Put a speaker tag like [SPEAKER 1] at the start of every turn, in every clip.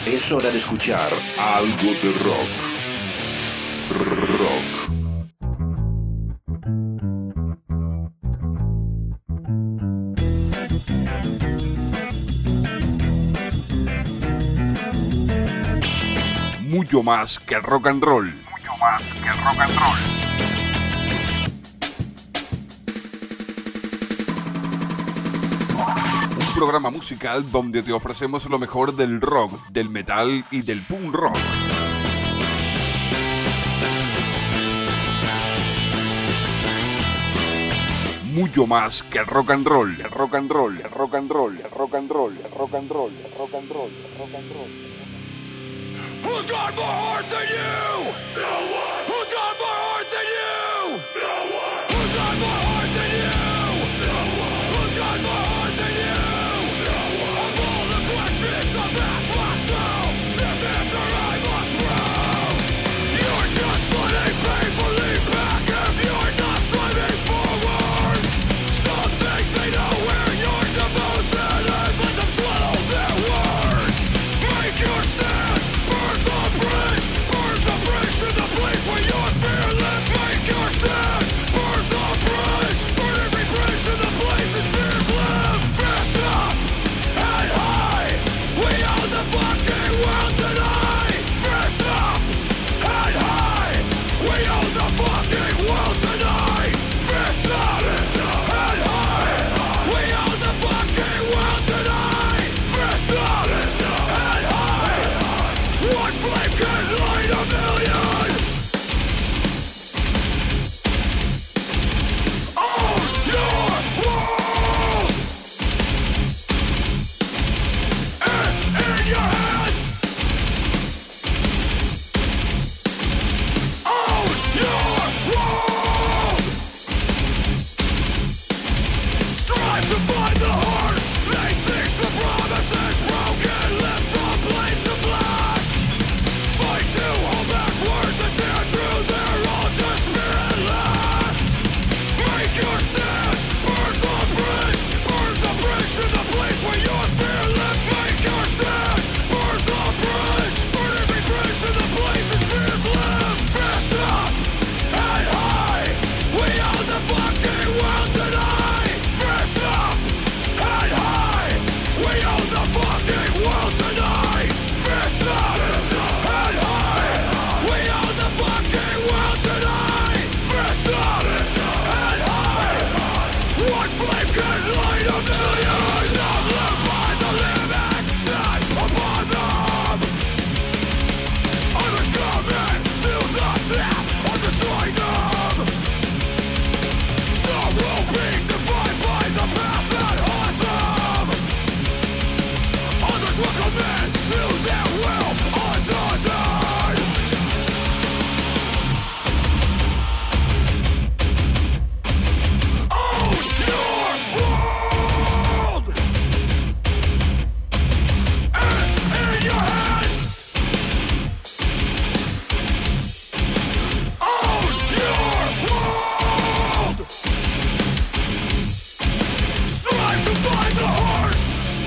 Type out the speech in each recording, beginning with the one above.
[SPEAKER 1] Es hora de escuchar algo de rock.
[SPEAKER 2] Mucho más que rock and roll.
[SPEAKER 3] Mucho más que rock and roll.
[SPEAKER 2] Un programa musical donde te ofrecemos lo mejor del rock, del metal y del punk rock. Mucho más que rock and roll, rock and roll, rock and roll, rock and roll, rock and roll, rock and roll, rock and roll.
[SPEAKER 4] Who's got more heart than you? No one. Who's got more heart than you? No one. Who's got more heart than you? No one. Who's got more heart than you? No one. Of all the questions I've asked myself, this answer I must prove. You're just letting painfully back if you're not striving forward. Some think they know where your devotion is, let them swallow their words. Make your stand. Burn the bridge to the place where you're fearless. Make your stand. Burn the bridge. Burn every bridge to the places fears live. Fist up and high. We own the fucking world tonight. Fist up and high. We own the fucking world tonight. Fist up and high. We own the fucking world tonight. Fist up and high. One flame can light a million. Own your world. It's in your hands. Own your world. Strive to find the heart. They think the promise is broken. Live someplace to flash. Fight to hold back words that tear through. They're all just spiritless. Make your stand. Burn the bridge. Burn the bridge to the place where you're fearless. Make your stand. Burn the bridge. Burn every bridge to the places fears live. Fist up and high. We own the fucking world tonight. Fist up and high. We own the fucking world tonight. Fist up and high. We own the fucking world tonight. Fist up and high. One flame can light a million. Some live by the limits set upon them. Others coming to the task of destroying them. Some will be defined by the path that haunts them. Others will commit to their will undone. Own your world. It's in your hands. Own your world. Strive to find the heart.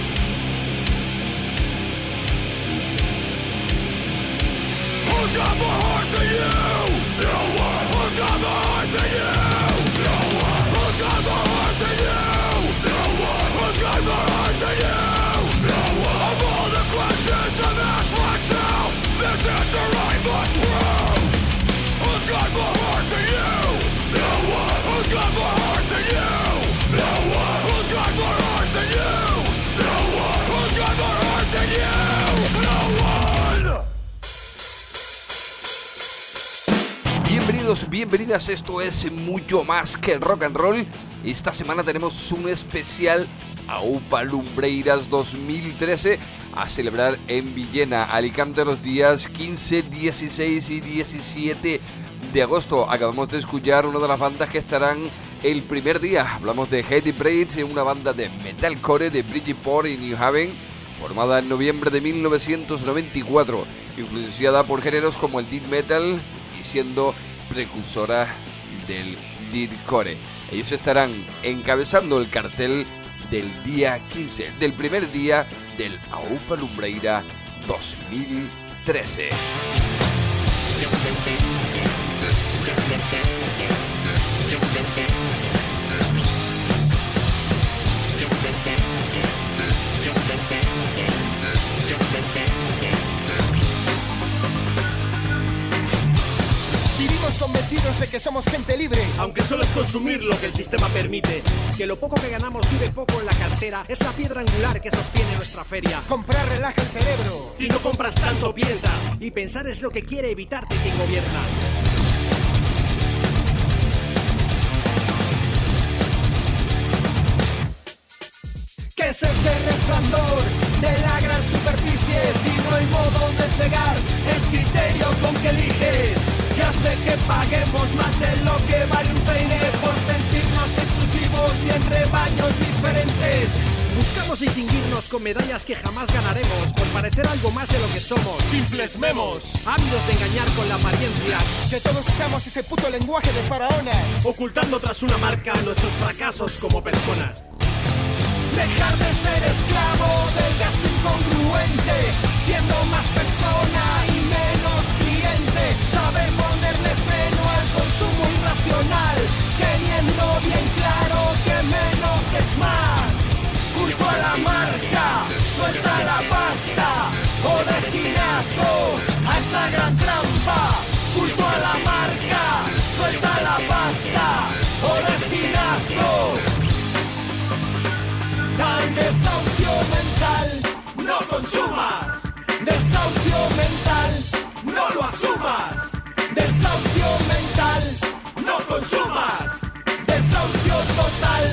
[SPEAKER 4] Who's got more heart than you? No one. Who's got more heart than you? No one. Who's got more heart than you? No one. Who's got more heart than you? No one. Of all the questions I've asked myself, this answer I must prove. Who's got more heart than you? No one. Who's got more heart than you? No one. Who's got more heart than you? No one. Who's got more heart than you? No one.
[SPEAKER 2] Bienvenidos, bienvenidas, esto es Mucho Más que Rock and Roll. Esta semana tenemos un especial AUPA Lumbreiras 2013 a celebrar en Villena, Alicante, los días 15, 16 y 17 de agosto. Acabamos de escuchar una de las bandas que estarán el primer día. Hablamos de Heady Braid, una banda de metalcore de Bridgeport y New Haven, formada en noviembre de 1994, influenciada por géneros como el death metal y siendo precursora del deathcore. Ellos estarán encabezando el cartel del día 15, del primer día del AUPA Lumbreira 2013.
[SPEAKER 5] Vivimos convencidos de que somos gente libre,
[SPEAKER 6] aunque solo es consumir lo que el sistema permite. Que lo poco que ganamos dure poco en la cartera es la piedra angular que sostiene nuestra feria.
[SPEAKER 5] Comprar relaja el cerebro.
[SPEAKER 6] Si no compras tanto piensas, y pensar es lo que quiere evitarte quien gobierna.
[SPEAKER 5] ¿Qué es ese resplandor de la gran superficie? Sino el modo de cegar, el criterio con que eliges, que hace que paguemos más de lo que vale un peine por sentirnos exclusivos y en rebaños diferentes.
[SPEAKER 6] Buscamos distinguirnos con medallas que jamás ganaremos por parecer algo más de lo que somos.
[SPEAKER 5] Simples memos,
[SPEAKER 6] ávidos de engañar con la apariencia.
[SPEAKER 5] Que todos usamos ese puto lenguaje de faraonas,
[SPEAKER 6] ocultando tras una marca nuestros fracasos como personas.
[SPEAKER 5] Dejar de ser esclavo del gasto incongruente, siendo más persona y menos cliente. Saber ponerle freno al consumo irracional, teniendo bien claro que menos es más. Culto a la marca, suelta la pasta, o de esquinazo a esa gran trampa. Culto a la marca, suelta la pasta, o de esquinazo al desahucio mental. No consumas, desahucio mental, no lo asumas. Desahucio mental, no consumas, desahucio total.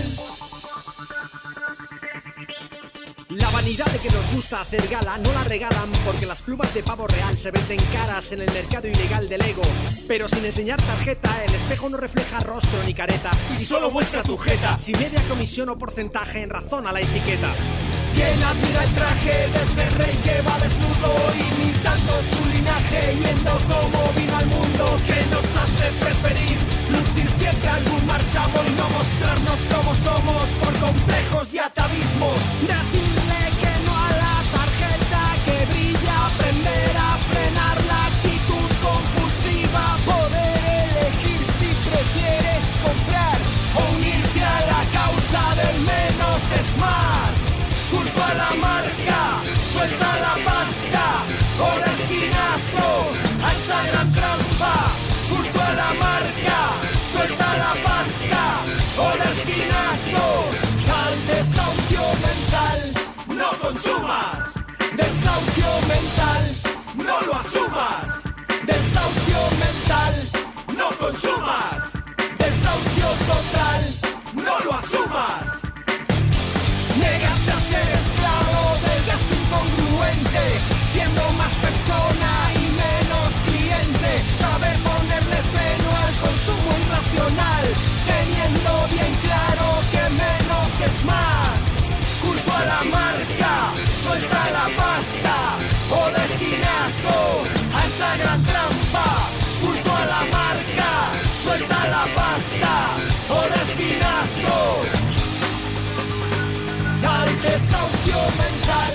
[SPEAKER 6] La vanidad de que nos gusta hacer gala no la regalan porque las plumas de pavo real se venden caras en el mercado ilegal del ego. Pero sin enseñar tarjeta, el espejo no refleja rostro ni careta y solo muestra tu jeta. Si media comisión o porcentaje en razón a la etiqueta.
[SPEAKER 5] Quien admira el traje de ese rey que va desnudo, imitando su linaje, viendo cómo vino al mundo, que nos hace preferir lucir siempre algún marchamo y no mostrarnos como somos por complejos y atavismos.
[SPEAKER 6] Decirle que no a la tarjeta que brilla, aprender a frenar la actitud compulsiva,
[SPEAKER 5] poder elegir si prefieres comprar o unirte a la causa del menos es más. Culto a la marca, suelta la pasta, o de esquinazo a esa gran trampa. Culto a la marca, suelta la pasta, o de esquinazo al desahucio mental. No consumas, desahucio mental, no lo asumas. Desahucio mental, no consumas. Desahucio total, no lo asumas. Negarse a ser esclavo del gasto incongruente, siendo más persona y menos cliente. Saber ponerle freno al consumo irracional, teniendo bien claro que menos es más. Culto a la marca, suelta la pasta, o de esquinazo a esa gran trampa. Culto a la marca, suelta la pasta, o de esquinazo al desahucio mental.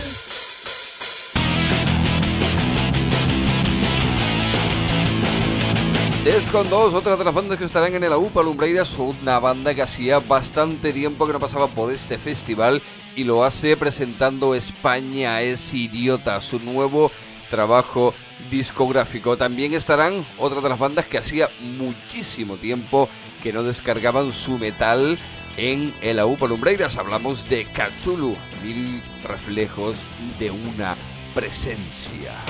[SPEAKER 2] Defcon 2, otra de las bandas que estarán en el AUPA Lumbreiras, una banda que hacía bastante tiempo que no pasaba por este festival y lo hace presentando España es Idiota, su nuevo trabajo discográfico. También estarán otra de las bandas que hacía muchísimo tiempo que no descargaban su metal en el AUPA Lumbreiras. Hablamos de Cthulhu, 1000 reflejos de una presencia.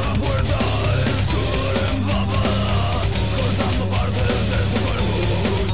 [SPEAKER 4] Cortando partes de tu cuerpo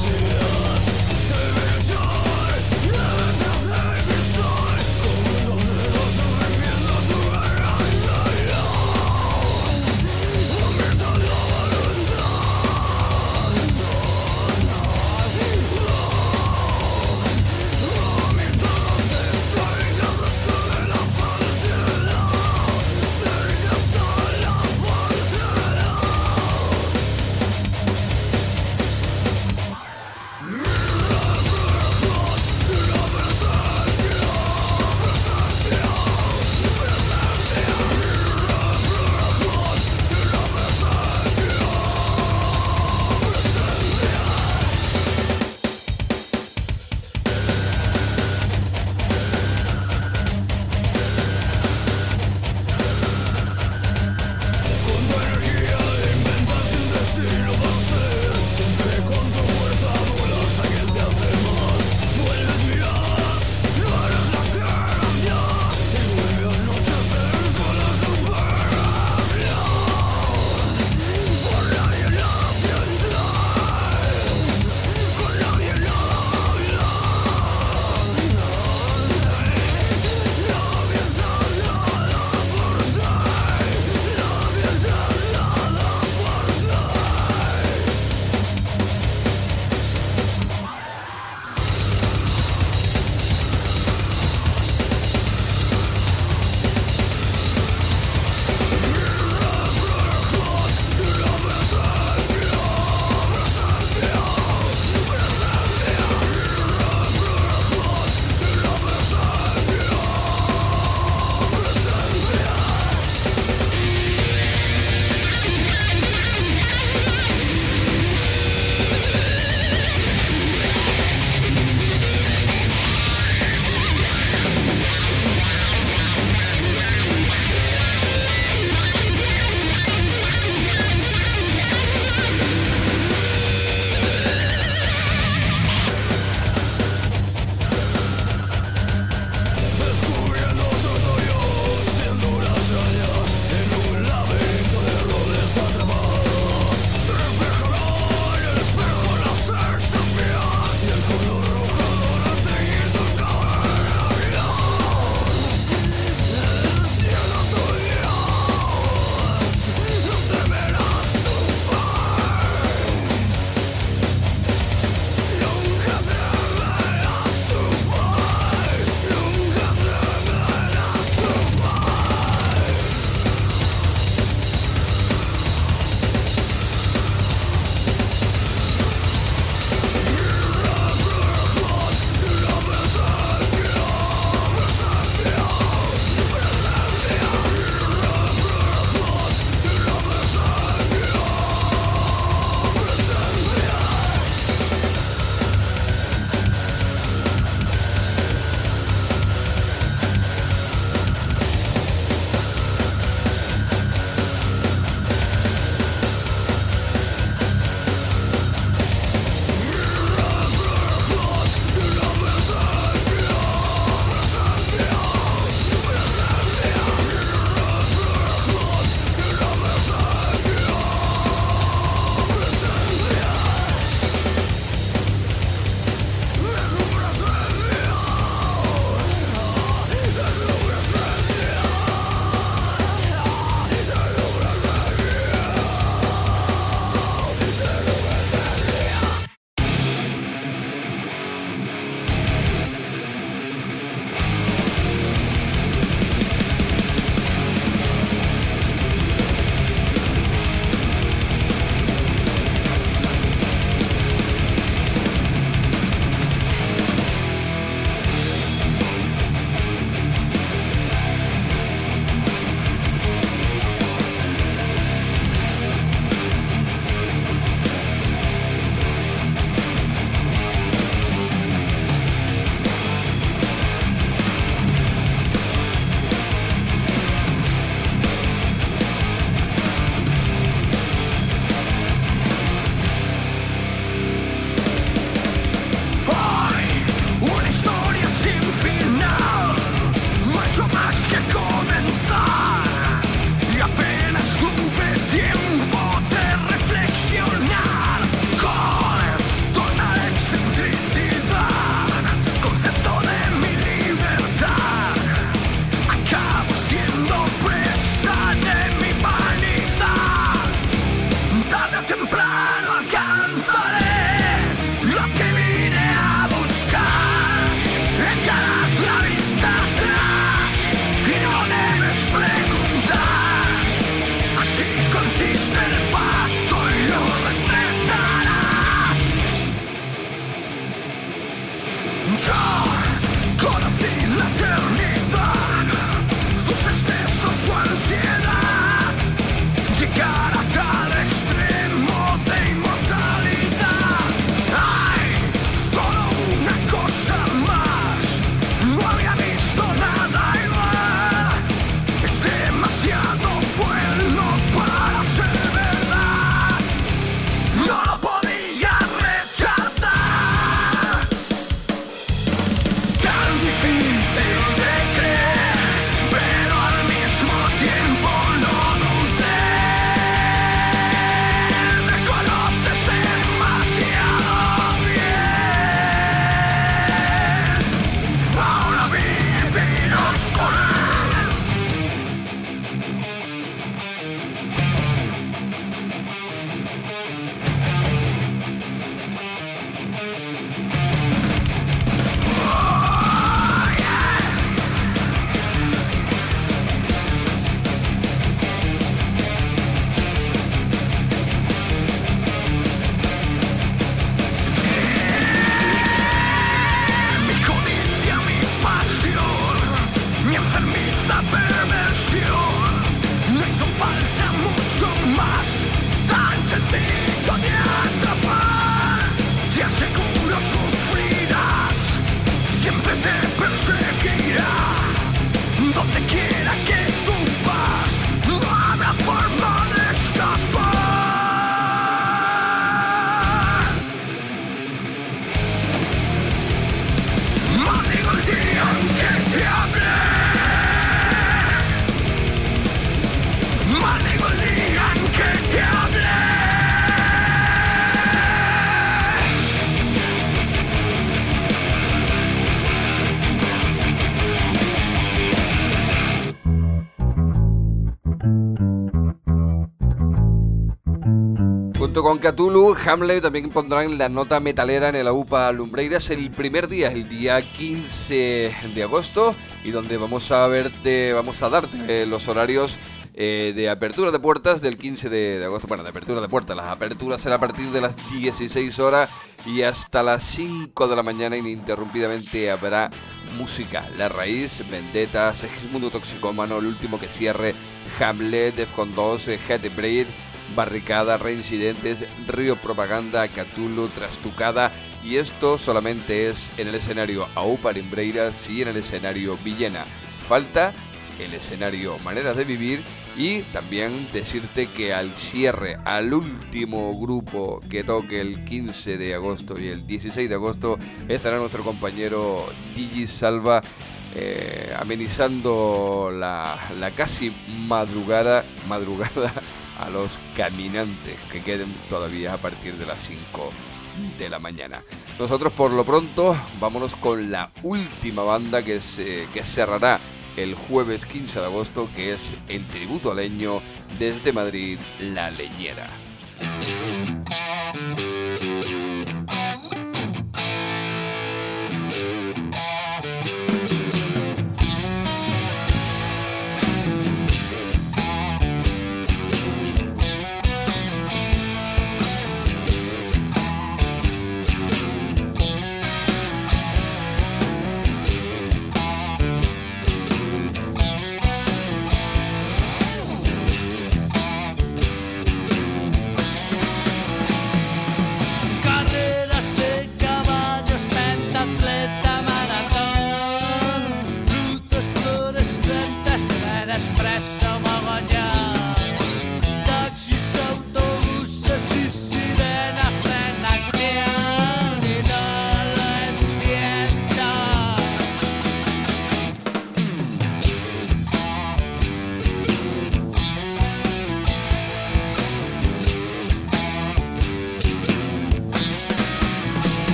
[SPEAKER 2] Junto con Cthulhu, Hamlet también pondrán la nota metalera en el AUPA Lumbreiras el primer día, el día 15 de agosto, y donde vamos a darte los horarios de apertura de puertas del 15 de agosto. Bueno, de apertura de puertas, las aperturas serán a partir de las 16 horas y hasta las 5 de la mañana ininterrumpidamente habrá música. La Raíz, Vendetta, Segismundo Toxicómano, El Último que Cierre, Hamlet, Defcon 2, Heartbreed, Barricada, Reincidentes, Río Propaganda, Cthulhu, Trastucada, y esto solamente es en el escenario AUPA Lumbreiras y en el escenario Villena. Falta el escenario Maneras de Vivir, y también decirte que al cierre, al último grupo que toque el 15 de agosto y el 16 de agosto, estará nuestro compañero Digi Salva amenizando la casi madrugada a los caminantes que queden todavía a partir de las 5 de la mañana. Nosotros por lo pronto vámonos con la última banda que cerrará el jueves 15 de agosto, que es el tributo a Leño desde Madrid, La Leñera.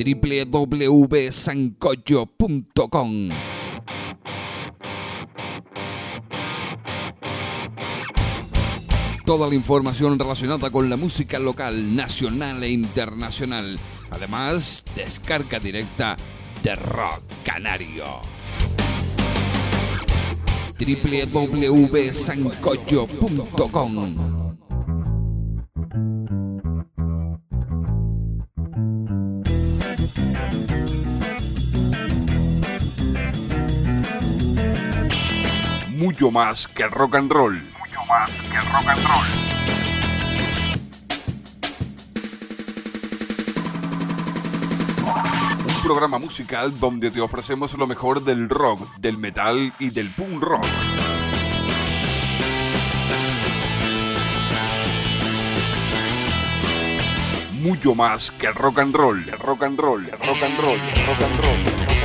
[SPEAKER 2] www.sancocho.com. Toda la información relacionada con la música local, nacional e internacional. Además, descarga directa de Rock Canario. www.sancocho.com.
[SPEAKER 1] Mucho más que rock and roll.
[SPEAKER 3] Mucho más que rock and roll.
[SPEAKER 1] Un programa musical donde te ofrecemos lo mejor del rock, del metal y del punk rock. Mucho más que rock and roll. Rock and roll, rock and roll, rock and roll.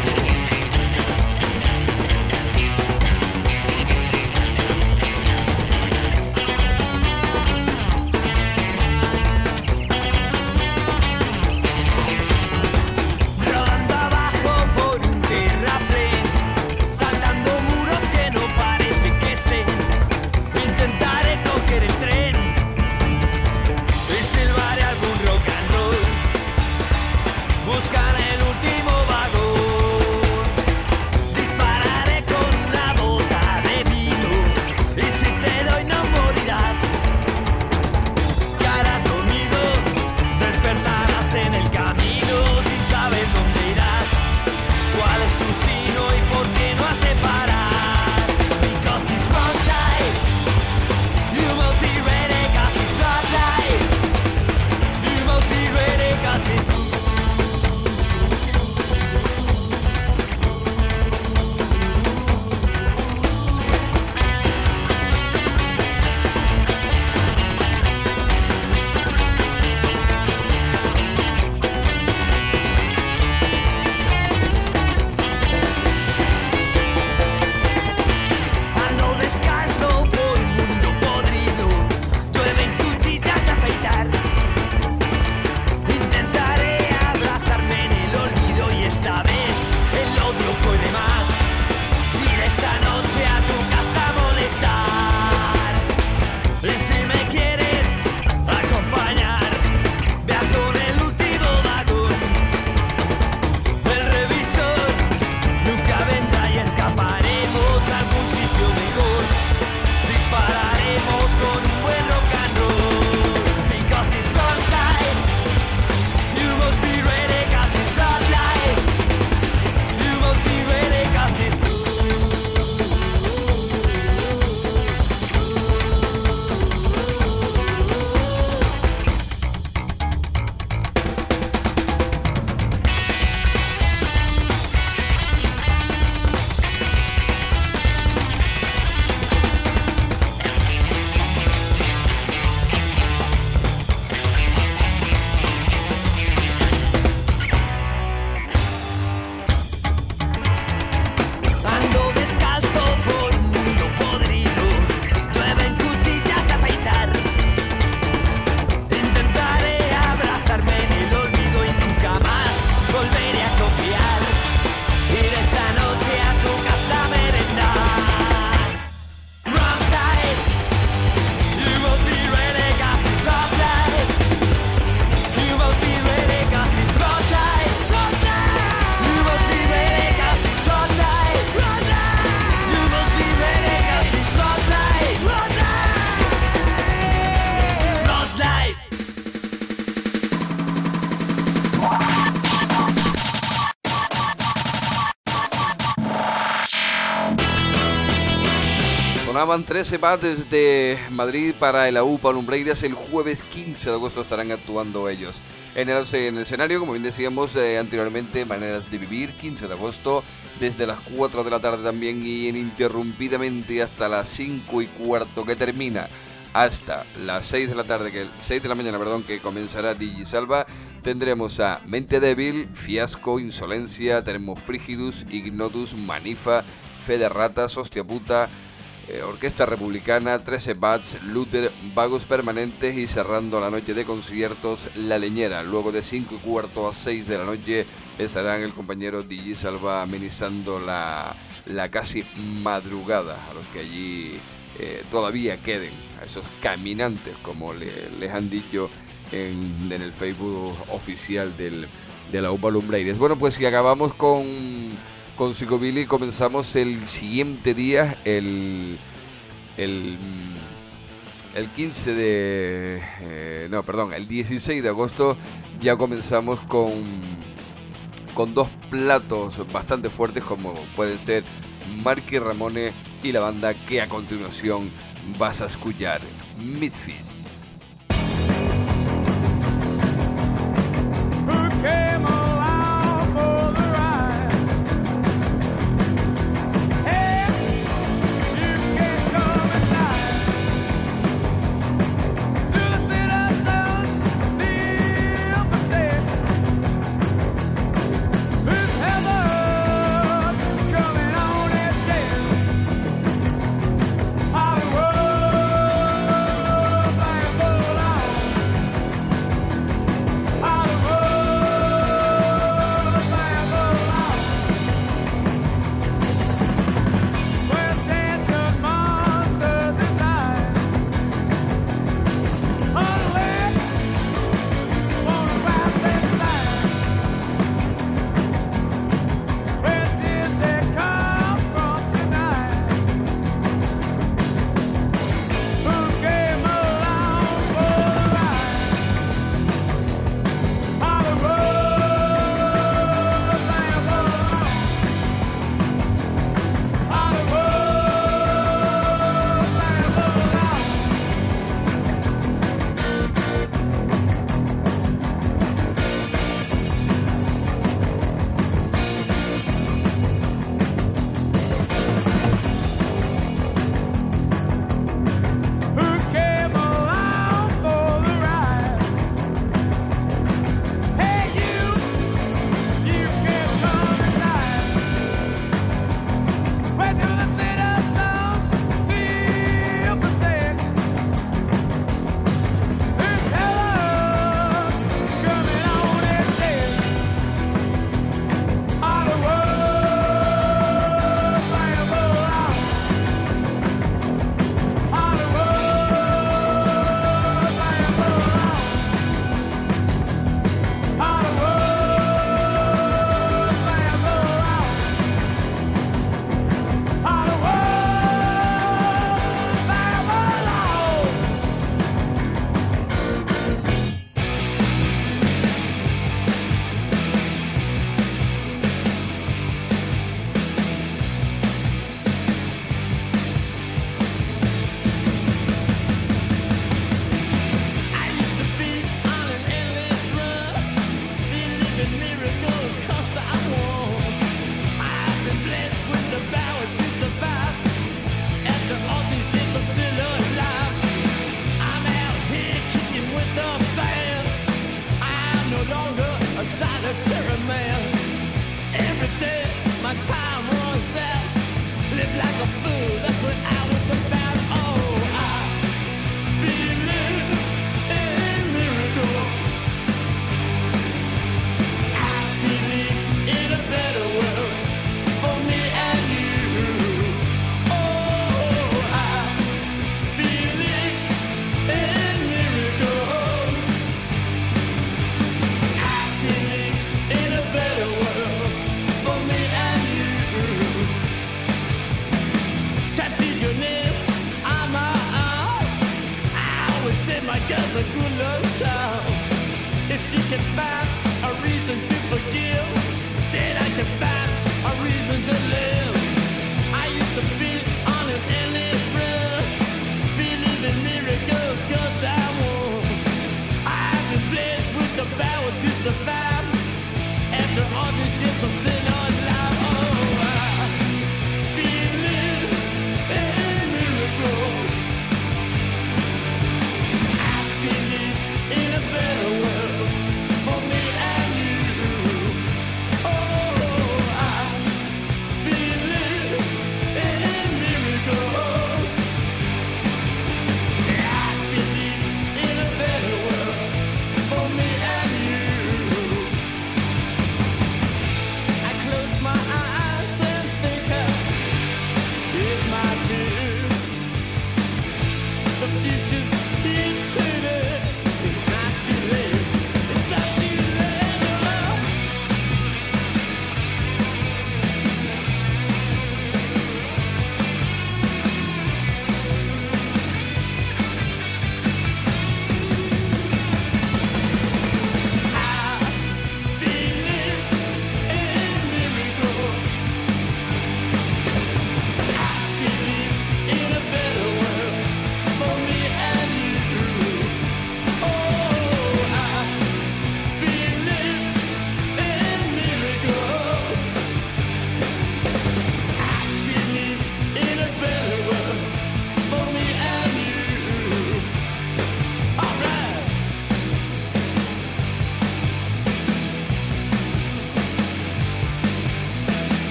[SPEAKER 2] Sonaban 13 bates de Madrid para el AUPA Lumbreiras. El jueves 15 de agosto estarán actuando ellos. En el escenario, como bien decíamos anteriormente, Maneras de Vivir, 15 de agosto, desde las 4 de la tarde también y ininterrumpidamente hasta las 5:15 que termina. Hasta las 6 de la tarde, 6 de la mañana, que comenzará DJ Salva. Tendremos a Mente Débil, Fiasco, Insolencia, Termofrigidus, Ignotus, Manifa, Fe de Ratas, Hostia Puta, Orquesta Republicana, 13 Bats, Luther, Vagos Permanentes y cerrando la noche de conciertos, La Leñera. Luego de 5:15 a 6 de la noche estarán el compañero DJ Salva amenizando la casi madrugada a los que allí todavía queden, a esos caminantes, como les han dicho en el Facebook oficial de la UPA Lumbreires. Bueno, pues si acabamos con Psicobilly, comenzamos el siguiente día, el 15 de... el 16 de agosto ya comenzamos con dos platos bastante fuertes, como pueden ser Marky Ramone y la banda que a continuación vas a escuchar, Misfits.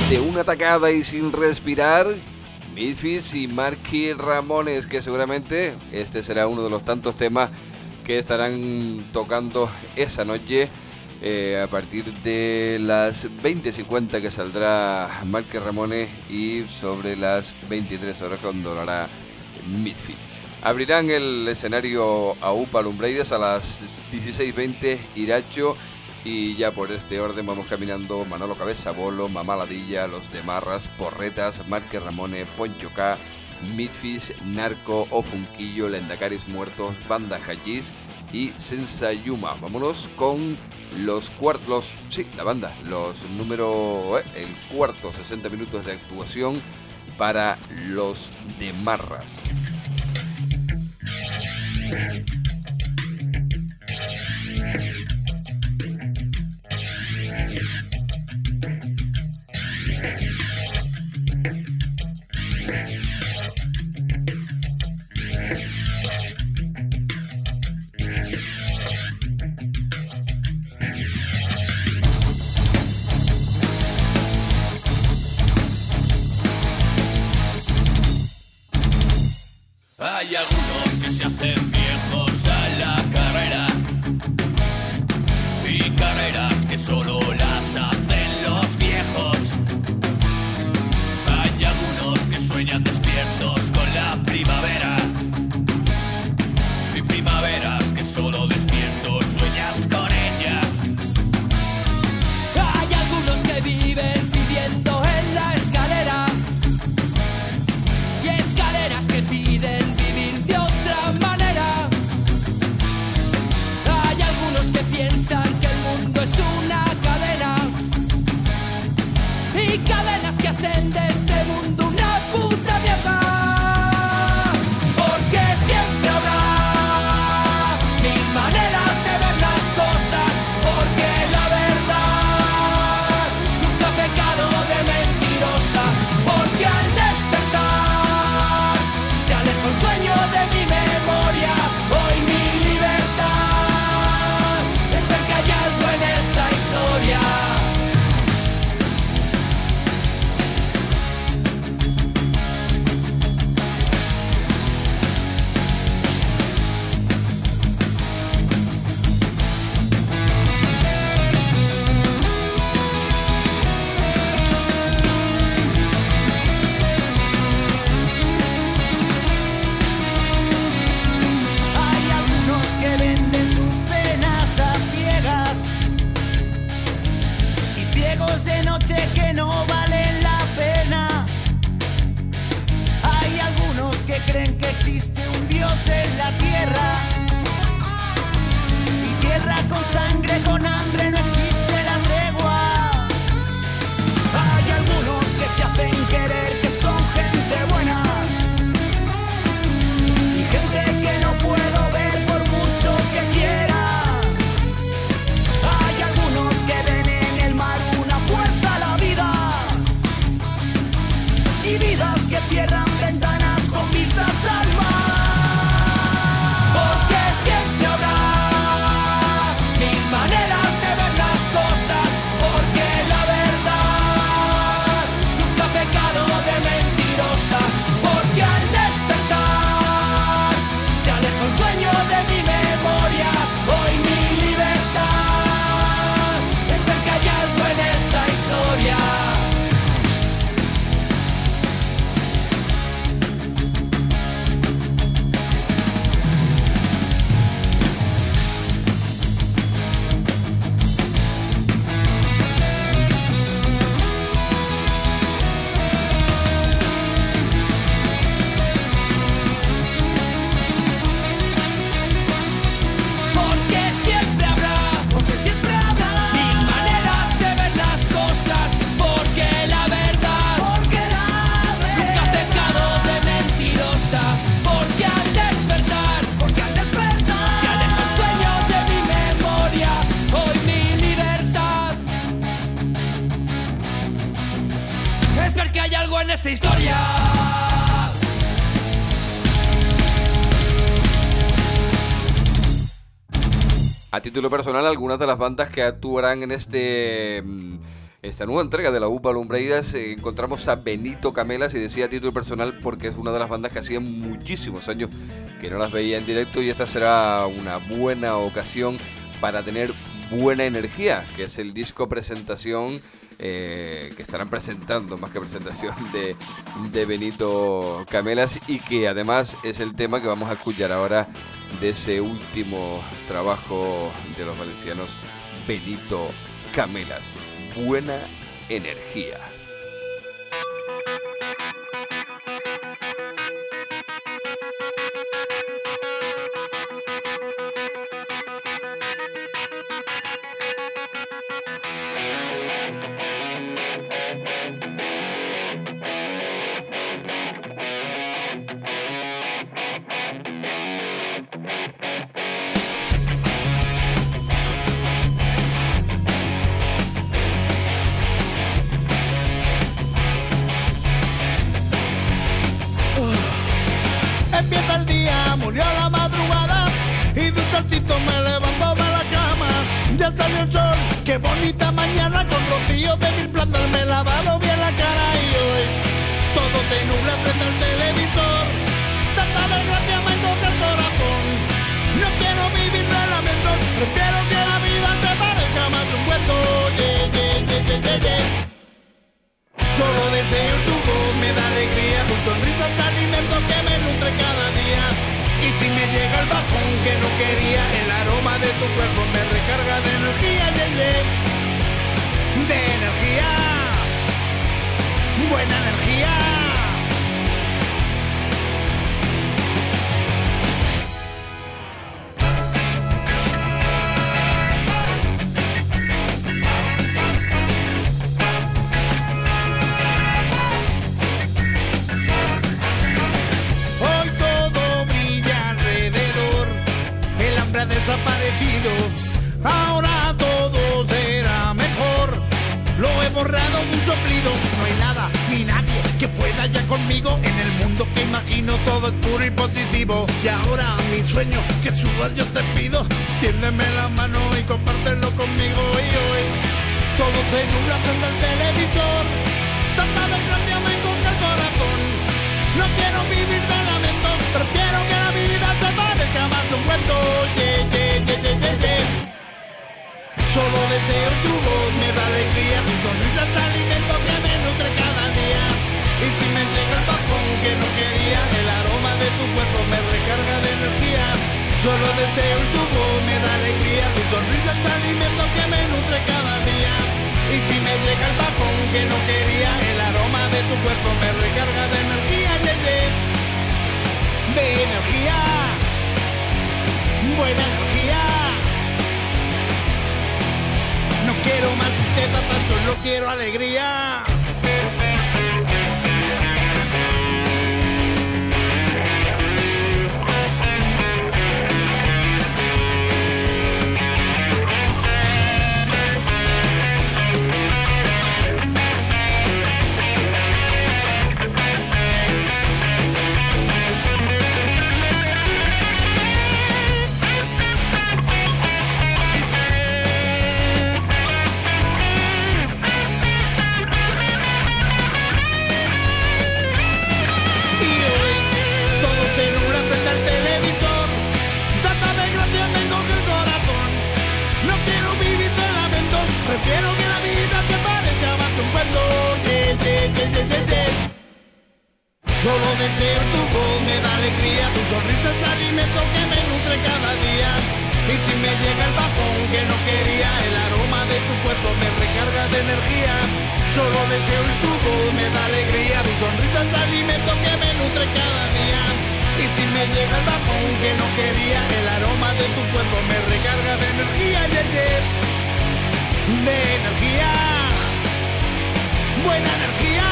[SPEAKER 2] de una tacada y sin respirar, Misfits y Marky Ramones, que seguramente este será uno de los tantos temas que estarán tocando esa noche a partir de las 20:50 que saldrá Marky Ramones y sobre las 23 horas cuando lo hará Misfits. Abrirán el escenario AUPA Lumbreiras a las 16:20 Iracho, y ya por este orden vamos caminando: Manolo Cabeza Bolo, Mamá Ladilla, Los de Marras, Porretas, Marky Ramones, Poncho K, Misfits, Narco, Ofunquillo, Lendacaris Muertos, Banda Hachís y Sensayuma. Vámonos con los cuartos, la banda, los números, el cuarto 60 minutos de actuación para Los de Marras.
[SPEAKER 7] Hay algunos que se hacen viejos a la carrera, y carreras que solo las hacen los viejos. Hay algunos que sueñan despiertos con la primavera, y primaveras que solo despiertos sueñas con ellas.
[SPEAKER 5] Hay algunos que viven pidiendo en la escalera, y escaleras que piden vivir de otra manera. Hay algunos que piensan que el mundo es una cadena, y cadenas que hacen de este mundo una puta mierda. Porque siempre habrá mil maneras de ver las cosas, porque la verdad nunca ha pecado de mentirosa. Porque al despertar se aleja un sueño de mi memoria. Hoy mi libertad es ver que hay algo en esta historia. Hay algunos que venden sus penas a ciegas, y ciegos de noche que no valen la pena. Hay algunos que creen que existe un Dios en la tierra, y tierra con sangre, con hambre no existe la tregua. Hay algunos que se hacen querer, que son gente buena, y gente que no puedo ver por mucho que quiera. Hay algunos que ven en el mar una puerta a la vida, y vidas que cierran ventanas con vistas al mar. Porque siempre habrá mil maneras de ver las cosas, porque la verdad nunca ha pecado de mentirosa. Porque al despertar se aleja un sueño de mi memoria. Hoy mi libertad es ver que hay algo en esta historia. Porque siempre habrá mil maneras de ver las cosas, porque la verdad nunca ha pecado de mentirosa. Porque al despertar se aleja el sueño de mi memoria. Hoy mi libertad es ver que hay algo en esta historia.
[SPEAKER 2] A título personal, algunas de las bandas que actuarán en este esta nueva entrega de la UPA Lumbreiras encontramos a Benito Camelas, y decía a título personal porque es una de las bandas que hacía muchísimos años que no las veía en directo, y esta será una buena ocasión para tener buena energía, que es el disco presentación que estarán presentando, más que presentación, de Benito Camelas, y que además es el tema que vamos a escuchar ahora de ese último trabajo de los valencianos Benito Camelas. Buena energía.
[SPEAKER 5] Empieza el día, murió la madrugada y de un saltito me levanto de la cama. Ya salió el sol, qué bonita mañana, con rocío de mil plantas me he lavado bien la cara. Y hoy todo se nubla frente al televisor, tanta desgracia me coge el corazón. No quiero vivir de lamentos, prefiero que la vida te parezca más un cuento. Solo deseo tu voz, me da alegría, tu sonrisa es alimento que me nutre cada día. Y si me llega el bajón que no quería, el aroma de tu cuerpo me recarga de energía, de energía, buena energía. Desaparecido, ahora todo será mejor. Lo he borrado un soplido, no hay nada ni nadie que pueda ya conmigo. En el mundo que imagino todo es puro y positivo. Y ahora mi sueño que subas yo te pido, tiéndeme la mano y compártelo conmigo. Y hoy todo se nubla frente al televisor, tanta desgracia me coge el corazón. No quiero vivir de lamentos, prefiero que la vida te parezca más un cuento. Solo deseo tu voz, me da alegría, tu sonrisa es alimento que me nutre cada día. Y si me llega el bajón que no quería, el aroma de tu cuerpo me recarga de energía. Solo deseo tu voz, me da alegría, tu sonrisa es alimento que me nutre cada día. Y si me llega el bajón que no quería, el aroma de tu cuerpo me recarga de energía, de energía, buena energía. No quiero más tristeza, tan solo quiero alegría. Prefiero que la vida te parezca más un cuento. Solo deseo tu voz, me da alegría, tu sonrisa es alimento que me nutre cada día. Y si me llega el bajón que no quería, el aroma de tu cuerpo me recarga de energía. Solo deseo tu voz, me da alegría, tu sonrisa es alimento que me nutre cada día. Y si me llega el bajón que no quería, el aroma de tu cuerpo me recarga de energía, de energía, buena energía.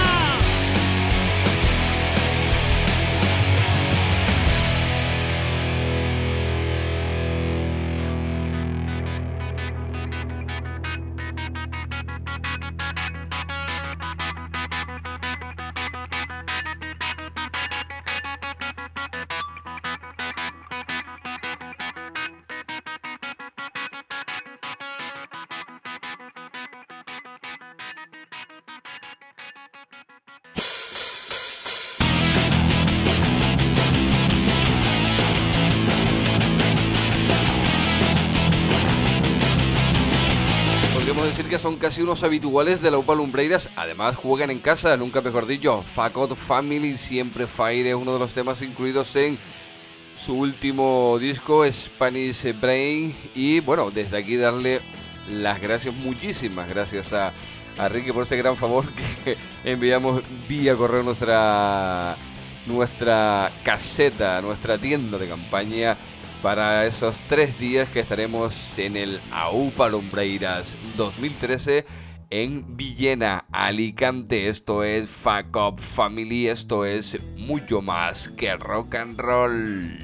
[SPEAKER 2] ya son casi unos habituales de la UPA Lumbreiras. Además juegan en casa, nunca mejor dicho. Fuck Out Family, Siempre Fire, es uno de los temas incluidos en su último disco, Spanish Brain. Y bueno, desde aquí darle las gracias, muchísimas gracias a Ricky por este gran favor que enviamos vía correo nuestra caseta, nuestra tienda de campaña para esos 3 días que estaremos en el AUPA Lumbreiras 2013 en Villena, Alicante. Esto es Fuck Up Family, esto es mucho más que rock and roll.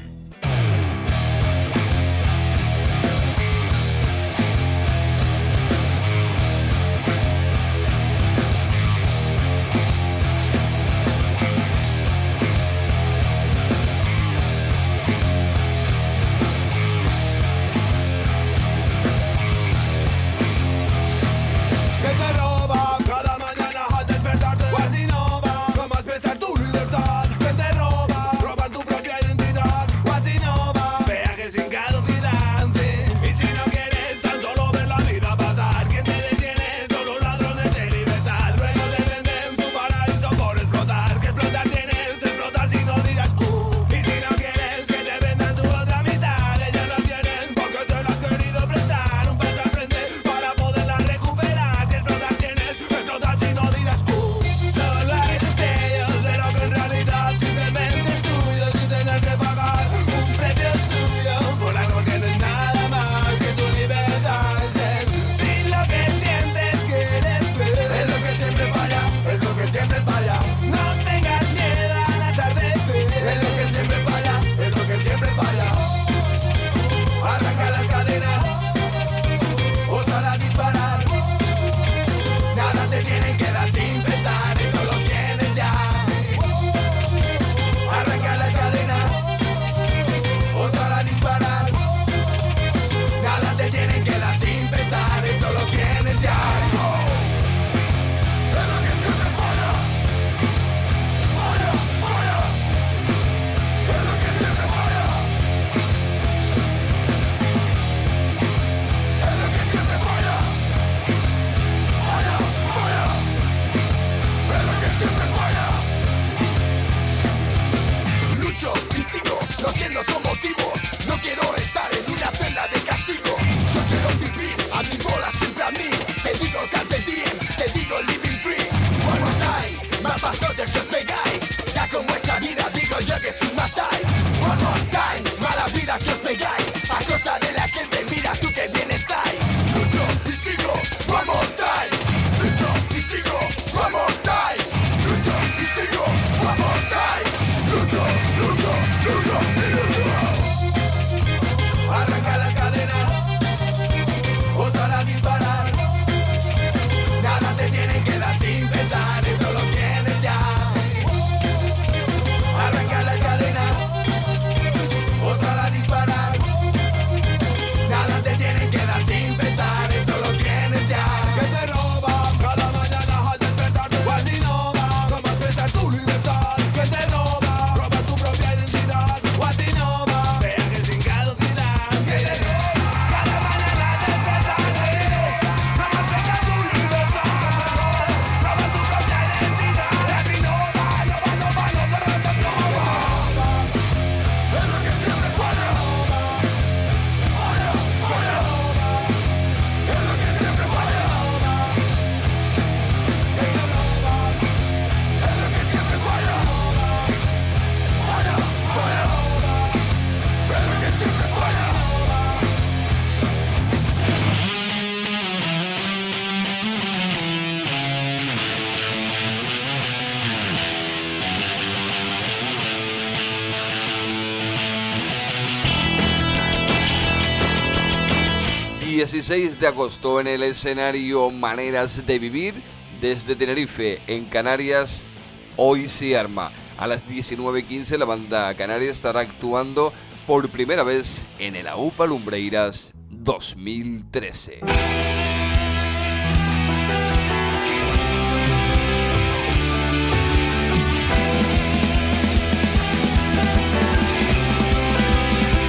[SPEAKER 2] El 16 de agosto en el escenario Maneras de Vivir desde Tenerife, en Canarias, Hoy se arma. A las 19:15 la banda canaria estará actuando por primera vez en el AUPA Lumbreiras 2013.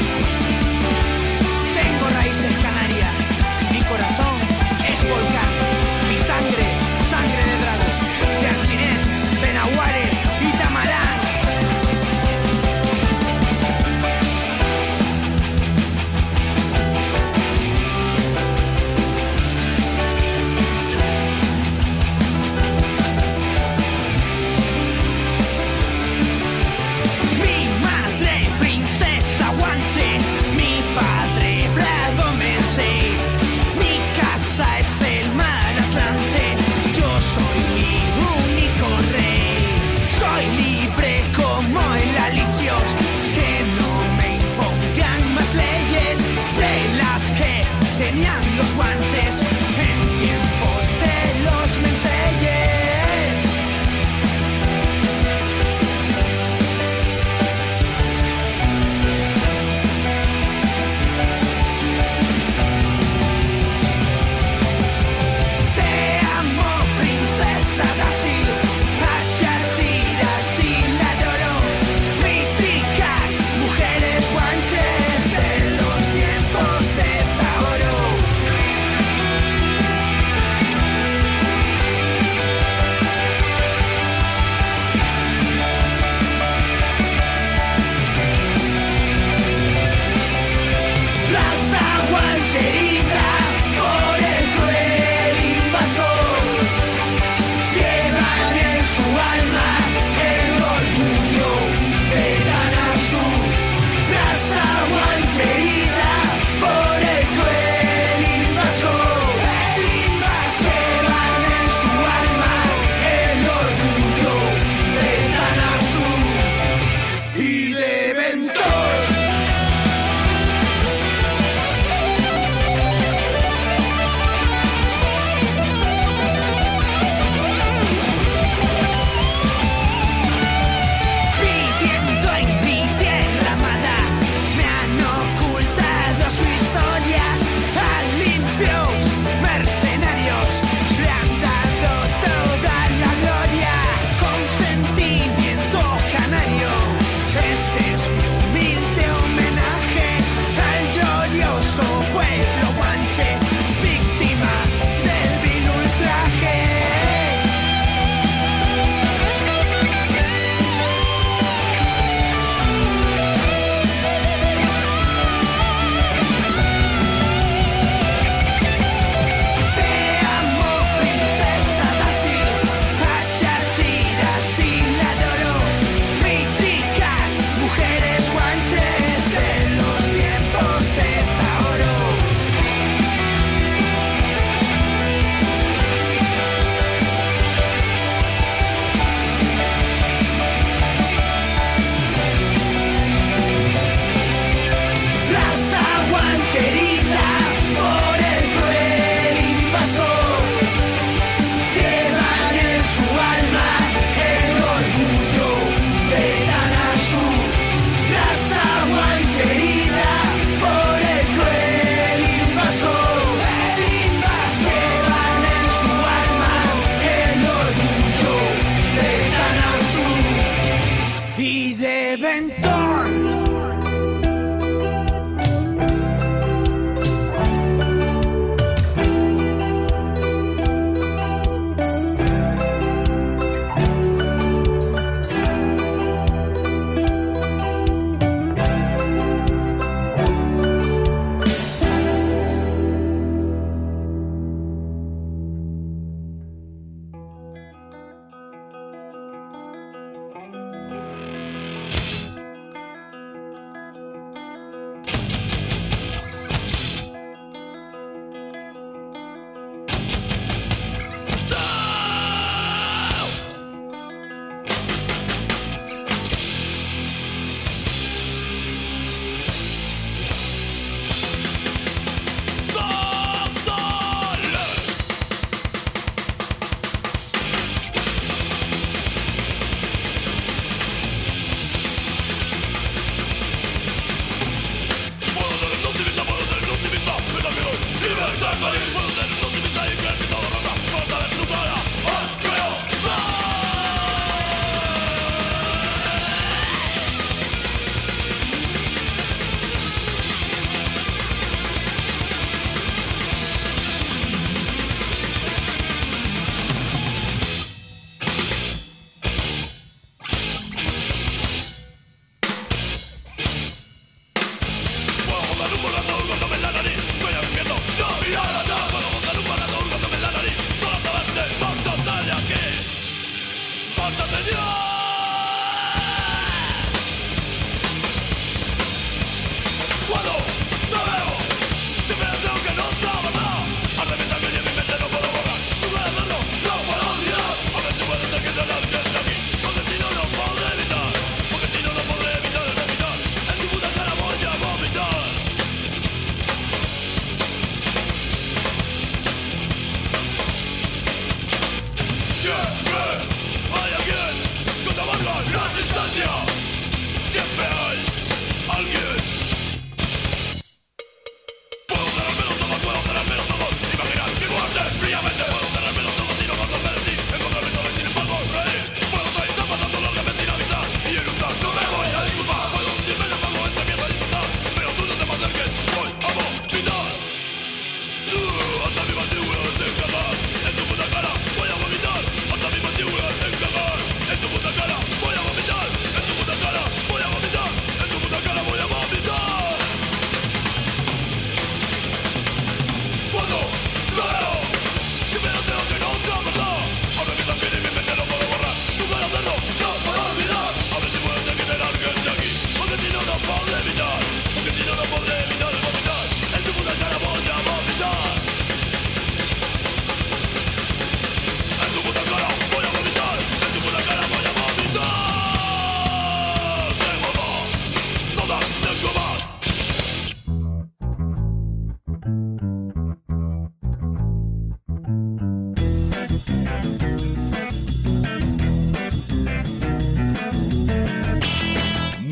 [SPEAKER 6] Tengo raíces canarias, mi corazón es volcán.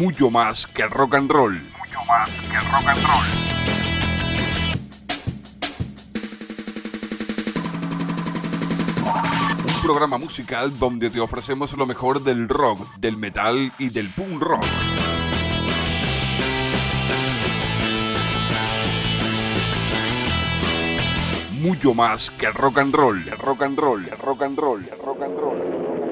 [SPEAKER 1] mucho más que rock and roll.
[SPEAKER 3] Mucho más que rock and roll.
[SPEAKER 1] Un programa musical donde te ofrecemos lo mejor del rock, del metal y del punk rock. Mucho más que rock and roll, rock and roll, rock and roll, rock and roll.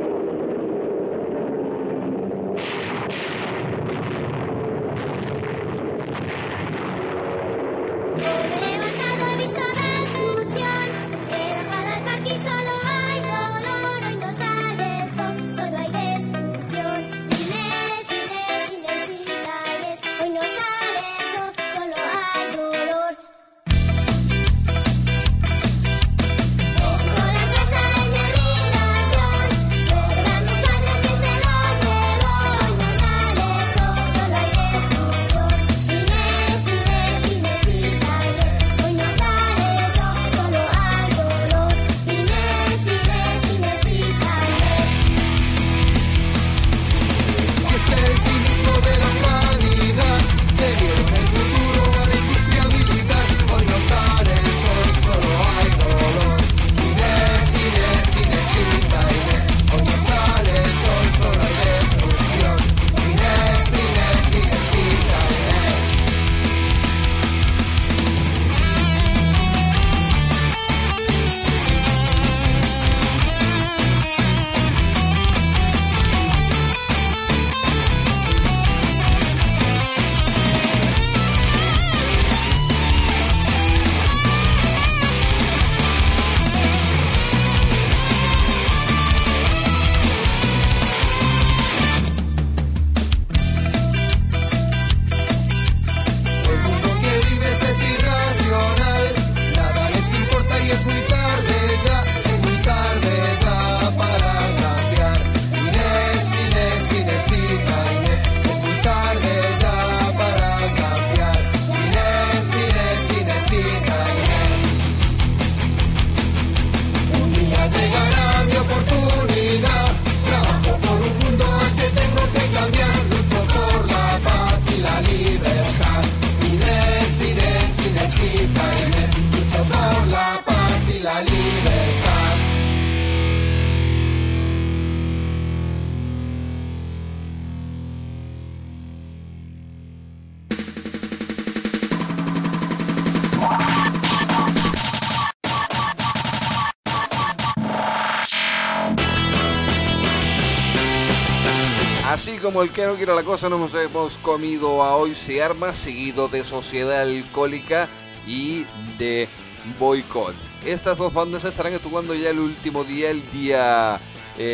[SPEAKER 2] Así como el que no quiere la cosa, nos hemos comido a Hoy Se Arma, seguido de Sociedad Alcohólica y de Boycott. Estas dos bandas estarán actuando ya el último día, el día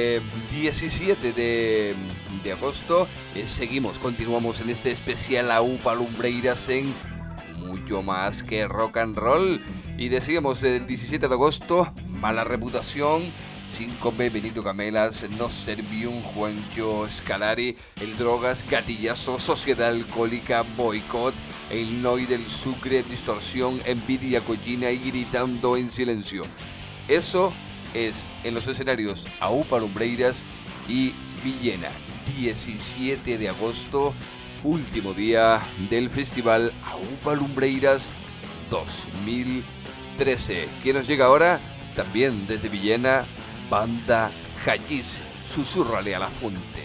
[SPEAKER 2] 17 de agosto. Continuamos en este especial AUPA Lumbreiras en Mucho Más que Rock and Roll. Y decíamos el 17 de agosto, Mala Reputación, 5B, Benito Camelas, No Servium, Juancho Scalari, El Drogas, Gatillazo, Sociedad Alcohólica, Boycott, El Noi del Sucre, Distorsión, Envidia Collina y Gritando en Silencio. Eso es en los escenarios AUPA Lumbreiras y Villena, 17 de agosto, último día del festival AUPA Lumbreiras 2013. ¿Quién nos llega ahora? También desde Villena, Banda Hayiz, Susúrrale a la Fuente.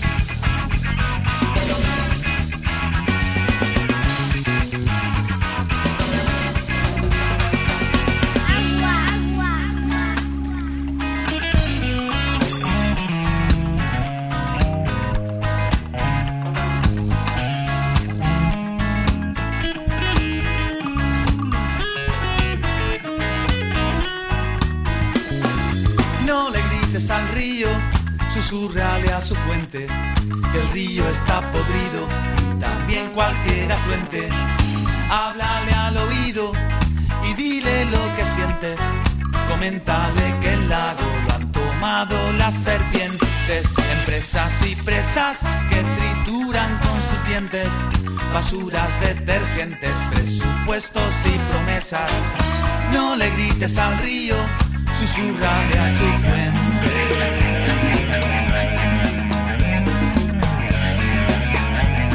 [SPEAKER 8] Al río, susurrale a su fuente, que el río está podrido y también cualquier afluente. Háblale al oído y dile lo que sientes, coméntale que el lago lo han tomado las serpientes. Empresas y presas que trituran con sus dientes, basuras, detergentes, presupuestos y promesas. No le grites al río, susurrale a su fuente.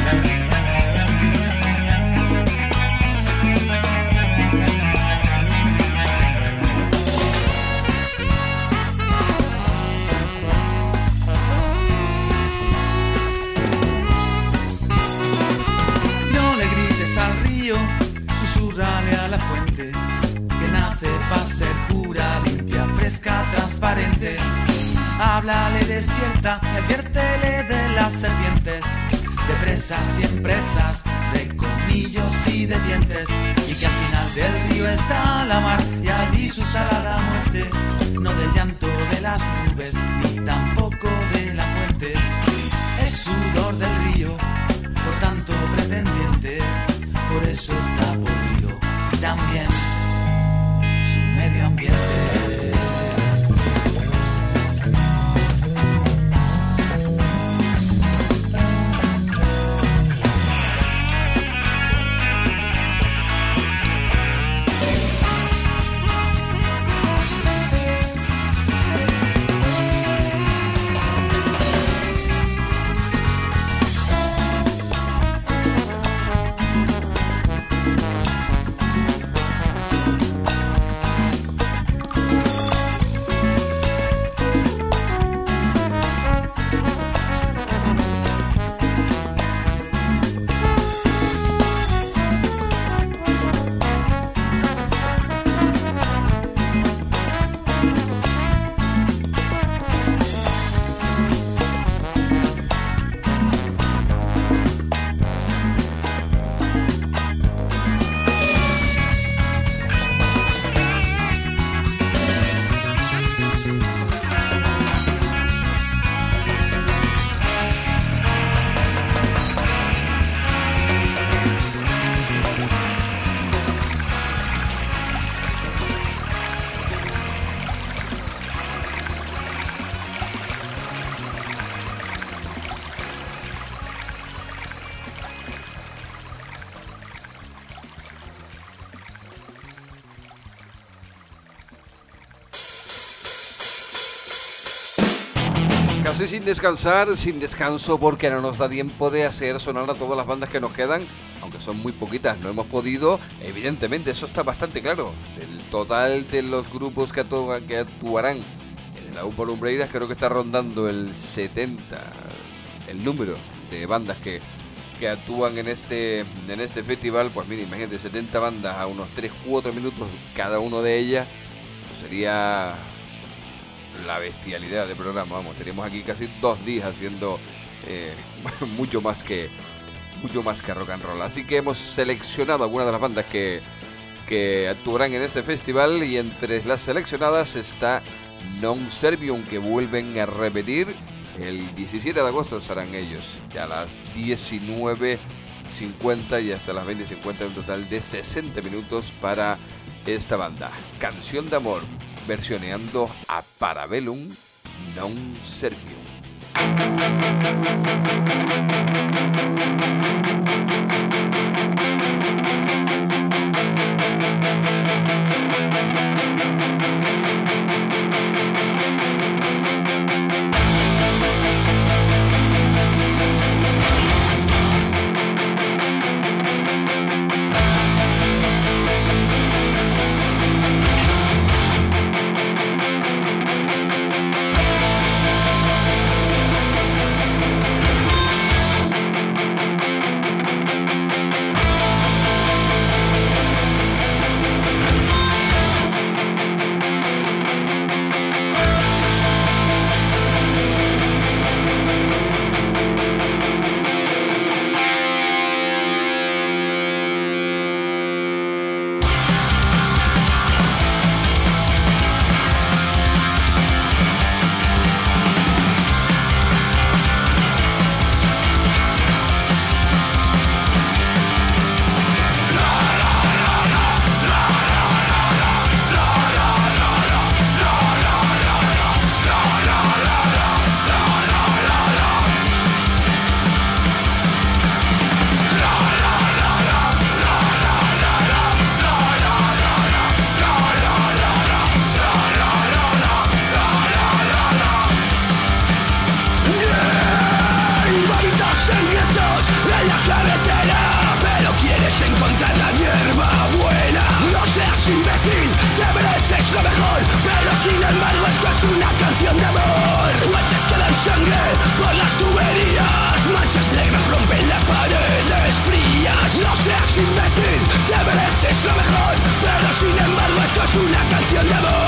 [SPEAKER 8] fuente que nace para ser pura, limpia, fresca, transparente. Háblale, despierta y adviértele de las serpientes, de presas y empresas, de colmillos y de dientes, y que al final del río está la mar y allí su salada muerte, no del llanto de las nubes ni tampoco de la fuente. Es sudor del río, por tanto pretendiente, por eso está podrido, y también su medio ambiente.
[SPEAKER 2] Casi sin descansar, sin descanso, porque no nos da tiempo de hacer sonar a todas las bandas que nos quedan, aunque son muy poquitas, no hemos podido, evidentemente, eso está bastante claro. El total de los grupos que actuarán en la UPA Lumbreiras creo que está rondando el 70, el número de bandas que actúan en este festival. Pues mira, imagínate, 70 bandas a unos 3-4 minutos cada uno de ellas, pues sería la bestialidad de programa. Vamos, tenemos aquí casi 2 días haciendo mucho más que rock and roll. Así que hemos seleccionado algunas de las bandas que actuarán en este festival, y entre las seleccionadas está Non Servium, que vuelven a repetir. El 17 de agosto estarán ellos, ya a las 19:50 y hasta las 20:50, un total de 60 minutos para esta banda. Canción de amor, versioneando a Parabellum, Non Servium.
[SPEAKER 5] Imbécil, te mereces lo mejor, pero sin embargo esto es una canción de amor. Fuentes que dan sangre por las tuberías, manchas negras rompen las paredes frías. No seas imbécil, te mereces lo mejor, es una canción de amor.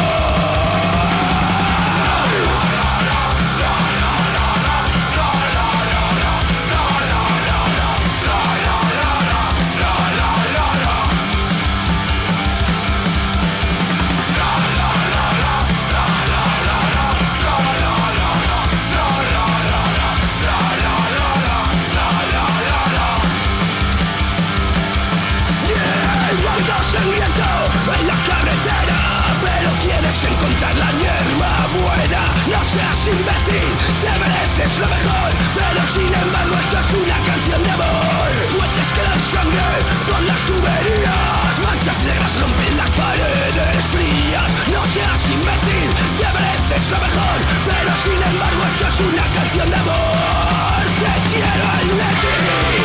[SPEAKER 5] En la carretera, pero quieres encontrar la hierba buena. No seas imbécil, te mereces lo mejor, pero sin embargo esto es una canción de amor. Fuentes que dan sangre por las tuberías, manchas negras rompen las paredes frías. No seas imbécil, te mereces lo mejor, pero sin embargo esto es una canción de amor. Te quiero en ti.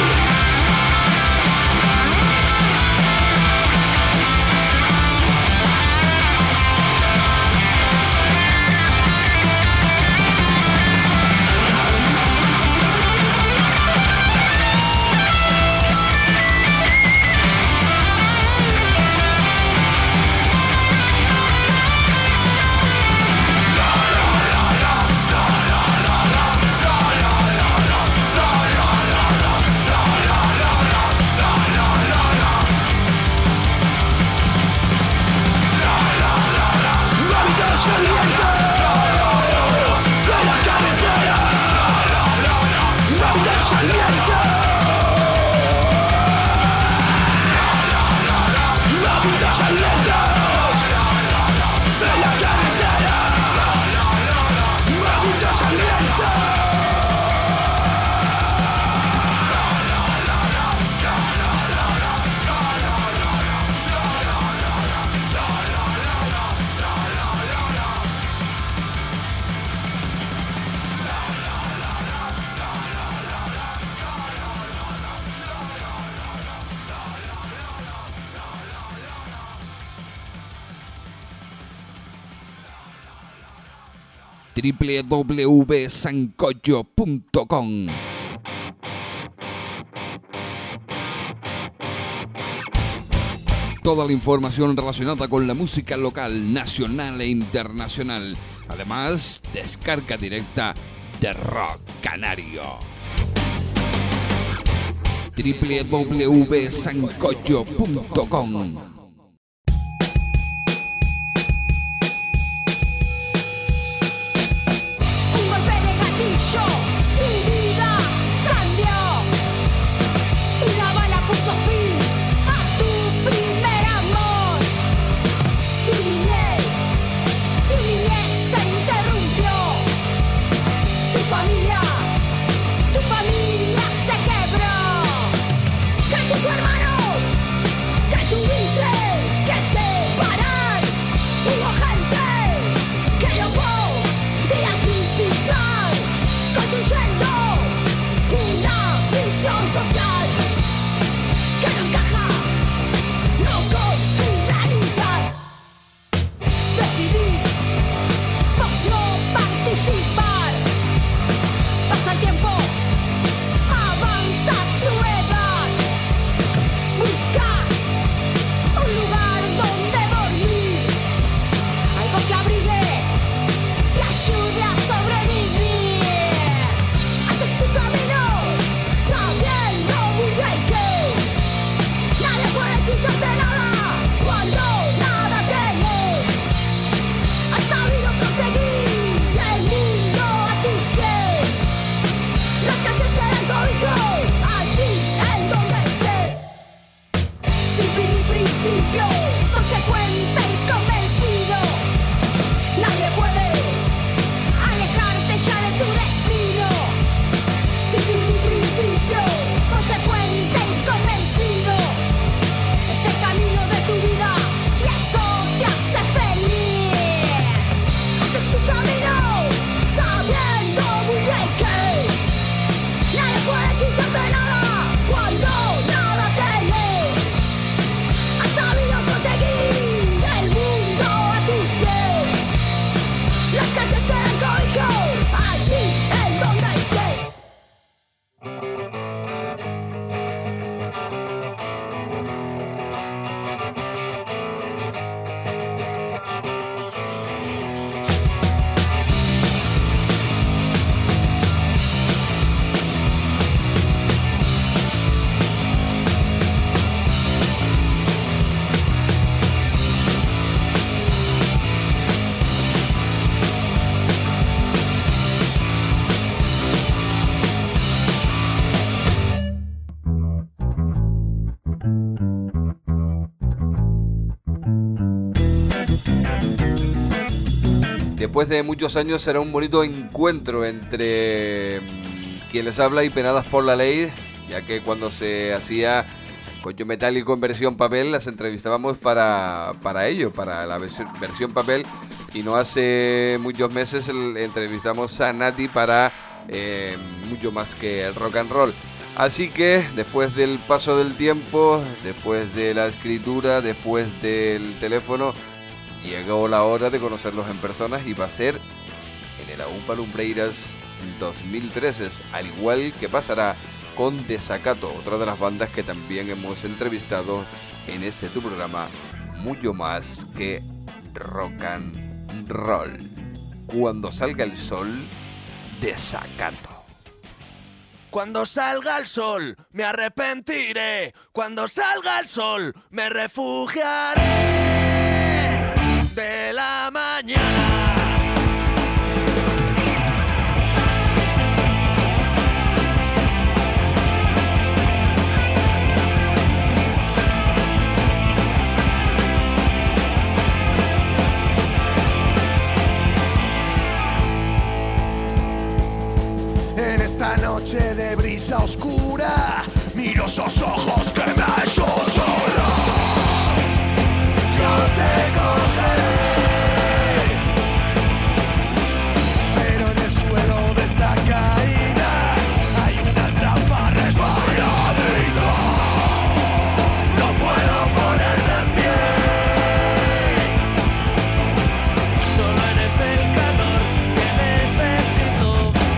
[SPEAKER 2] www.sancocho.com. Toda la información relacionada con la música local, nacional e internacional. Además, descarga directa de Rock Canario. www.sancocho.com.
[SPEAKER 9] ¡Que tus hermanos! ¡Que tu vientre!
[SPEAKER 2] después de muchos años será un bonito encuentro entre quien les habla y Penadas por la Ley, ya que cuando se hacía Coño Metálico en versión papel las entrevistábamos para ello, para la versión papel, y no hace muchos meses entrevistamos a Nati para mucho más que el rock and roll. Así que después del paso del tiempo, después de la escritura, después del teléfono, llegó la hora de conocerlos en persona, y va a ser en el Aupa Lumbreiras 2013, al igual que pasará con Desacato, otra de las bandas que también hemos entrevistado en este tu programa, mucho más que rock and roll. Cuando salga el sol, Desacato.
[SPEAKER 5] Cuando salga el sol, me arrepentiré. Cuando salga el sol, me refugiaré de la mañana. En esta noche de brisa oscura, miro esos ojos que me ha hecho llorar. Yo te cogeré, pero en el suelo de esta caída hay una trampa resbaladita. No puedo ponerme en pie, solo eres el calor que necesito.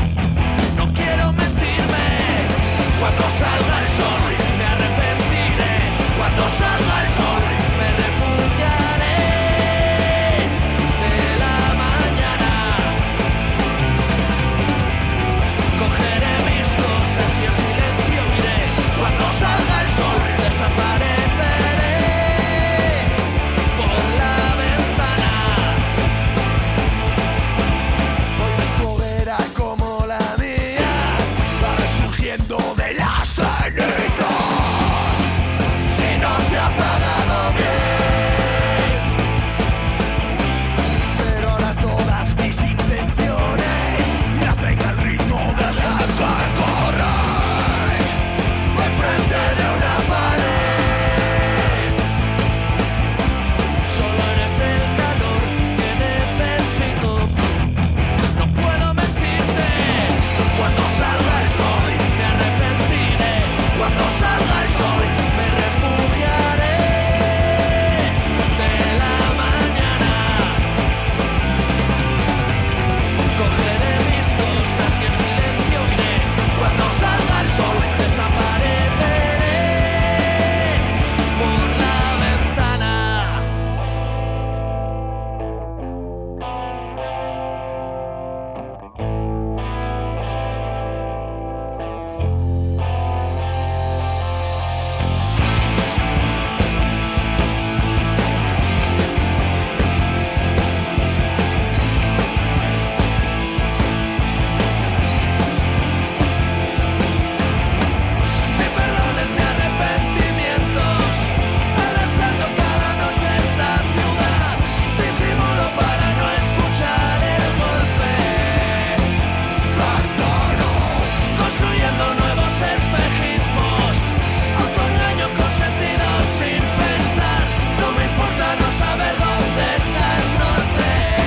[SPEAKER 5] Cuando salga el sol, me arrepentiré. Cuando salga el sol, me refugiaré de la mañana. Cogeré mis cosas y en silencio iré. Cuando salga el sol, desapareceré por la ventana. Hoy me foguera como la mía va resurgiendo de las cenizas. Si no se ha pagado bien, pero ahora todas mis intenciones lacen al ritmo de la que corre enfrente de una pared. Solo eres el calor que necesito. No puedo mentirte. Cuando salga el sol, me arrepentiré. Cuando salga el sol, me refugiaré de la mañana. Cogeré mis cosas y en silencio iré. Cuando salga el sol, desapareceré por la ventana. Si perdones mis arrepentimientos, arrasando cada noche esta ciudad, disimulo para no escuchar el golpe. Factoro, construyendo nuevos espejismos, autoengaño con sentido sin pensar. No me importa no saber dónde está el norte.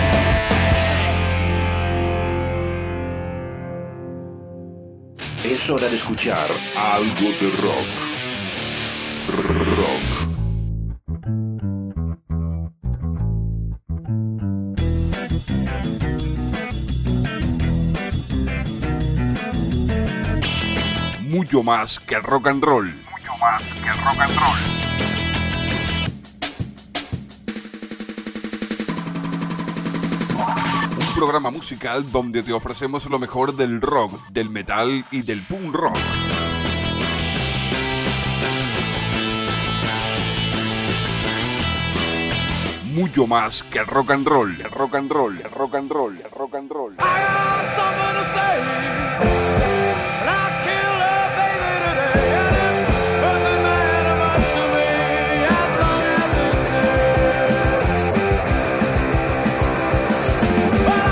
[SPEAKER 3] Es hora de escuchar algo de rock. Rock.
[SPEAKER 1] Mucho más que rock and roll.
[SPEAKER 3] Mucho más que rock and roll.
[SPEAKER 1] Un programa musical donde te ofrecemos lo mejor del rock, del metal y del punk rock. Mucho más que rock and roll, rock and roll, rock and roll, rock and roll.
[SPEAKER 4] Well,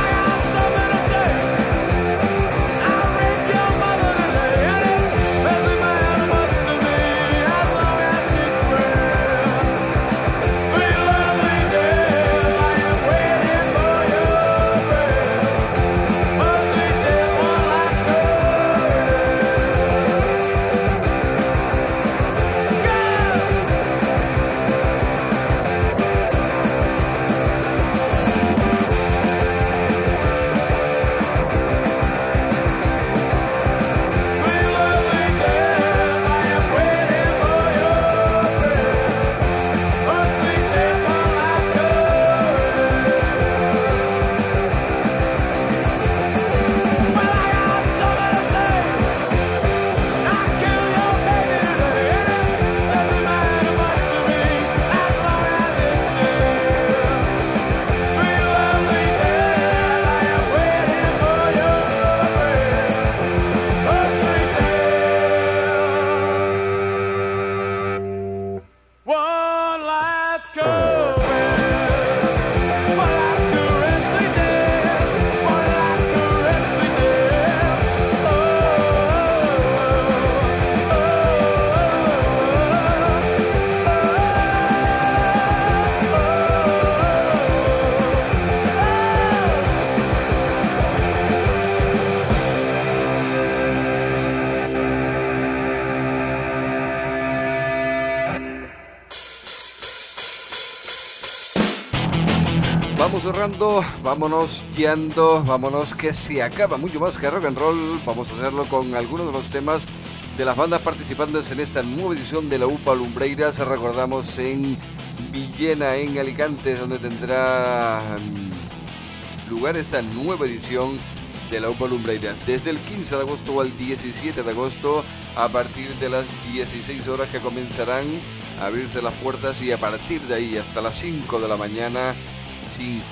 [SPEAKER 2] Vamos cerrando, vámonos guiando, vámonos que se acaba mucho más que rock and roll. Vamos a hacerlo con algunos de los temas de las bandas participantes en esta nueva edición de la UPA Lumbreiras. Recordamos en Villena, en Alicante, donde tendrá lugar esta nueva edición de la UPA Lumbreiras. Desde el 15 de agosto al 17 de agosto, a partir de las 16 horas que comenzarán a abrirse las puertas, y a partir de ahí hasta las 5 de la mañana, sin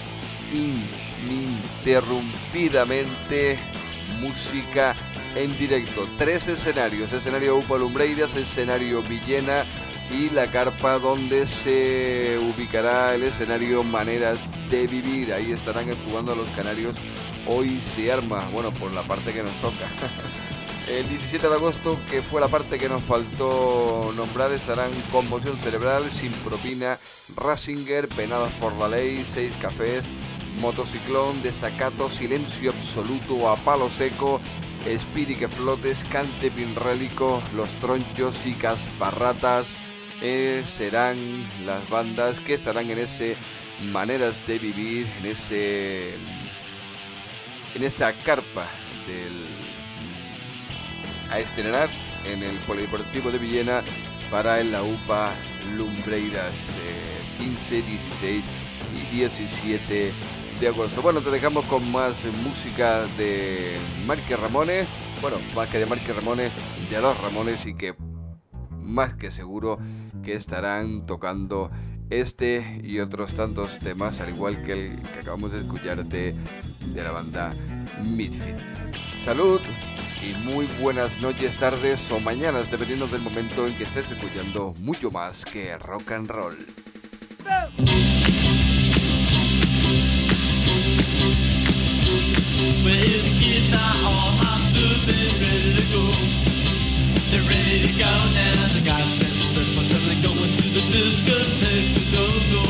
[SPEAKER 2] ininterrumpidamente música en directo. 3 escenarios: escenario UPA Lumbreiras, escenario Villena y la carpa donde se ubicará el escenario Maneras de Vivir. Ahí estarán actuando los canarios Hoy Se Arma, bueno, por la parte que nos toca. El 17 de agosto, que fue la parte que nos faltó nombrar, estarán Conmoción Cerebral, Sin Propina, Rasinger, Penadas por la Ley, 6 Cafés, Motociclón, Desacato, Silencio Absoluto, A Palo Seco, Espiri que Flotes, Cante Pinrélico, Los Tronchos y Casparratas. Serán las bandas que estarán en ese Maneras de Vivir, en esa carpa a estrenar en el Polideportivo de Villena para la UPA Lumbreiras, 15, 16 y 17 de agosto. Bueno, te dejamos con más música de Marky Ramones. Bueno, más que de Marky Ramones, de los Ramones, y que más que seguro que estarán tocando este y otros tantos temas, al igual que el que acabamos de escuchar de la banda Misfit. Salud y muy buenas noches, tardes o mañanas, dependiendo del momento en que estés escuchando mucho más que rock and roll.
[SPEAKER 8] Well, the kids are all hopped up and ready to go. They're ready to go now. They got their circle till they're going to the discotheque to go.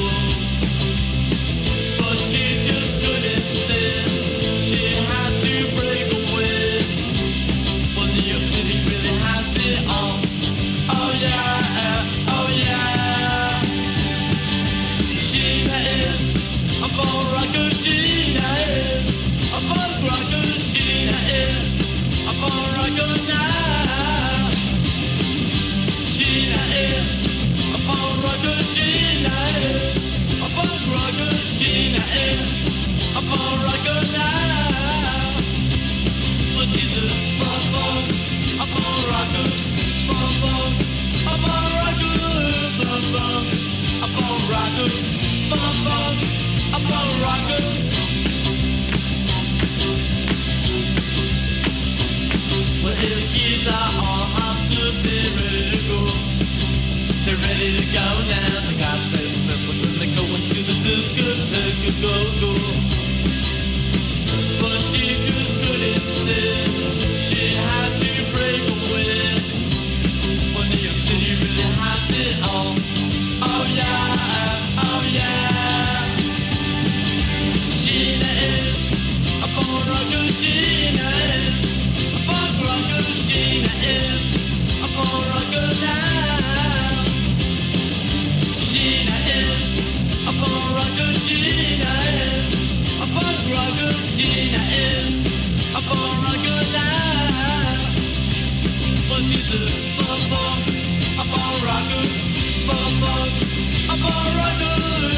[SPEAKER 8] But she just couldn't stand. She had to break away. Well, New York City really has it all. Oh yeah, oh yeah. Sheena is a ball rocker. Sheena is a ball rocker. Sheena is a ball rocker now. Sheena is a ball rocker. Sheena is a ball rocker. Sheena is a ball rocker now. But she's a ball rocker, a ball rocker, a ball rocker, a ball rocker. Well, the kids are all hopped up, they're ready to go. They're ready to go now. They got their circles and they're going to the discotheque to go. But she just couldn't stand. She had to break away. Well, New York City really has it all. Oh yeah, oh yeah. Sheena is a ball rocker. Sheena is a ball rocker. Sheena is a ball rocker now. Sheena is a ball rocker. Sheena is a ball rocker. Sheena is a ball rocker now. But she's a ball rocker, a ball rocker, a ball rocker,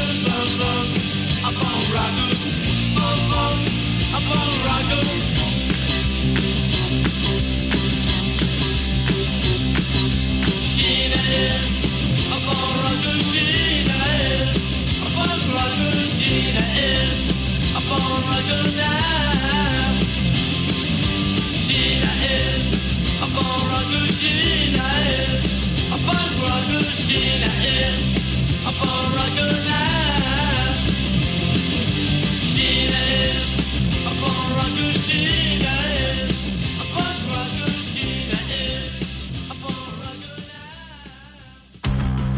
[SPEAKER 8] a ball rocker, a ball rocker. Sheena is a ball rocker. Sheena is a ball rocker. Sheena is a ball rocker now. Sheena is a ball rocker. Sheena is a ball rocker. Sheena is a ball rocker now. Sheena is a ball rocker. Sheena is a ball rocker. Sheena is a ball rocker now.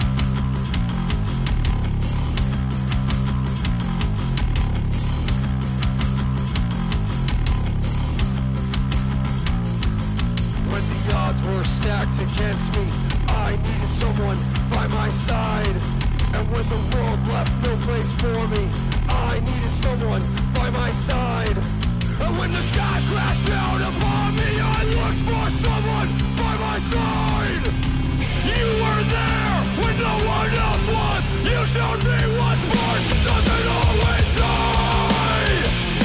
[SPEAKER 5] When the odds were stacked against me, I needed someone by my side. And when the world left no place for me, I I needed someone by my side. And when the skies crashed down upon me, I looked for someone by my side. You were there when no one else was. You showed me what's born doesn't always die.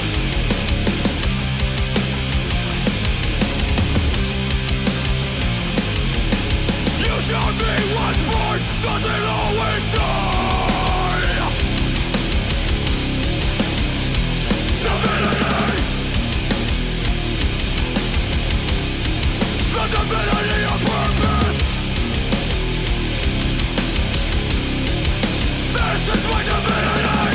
[SPEAKER 5] You showed me what's born doesn't always die. Divinity. The divinity of purpose. This is my divinity.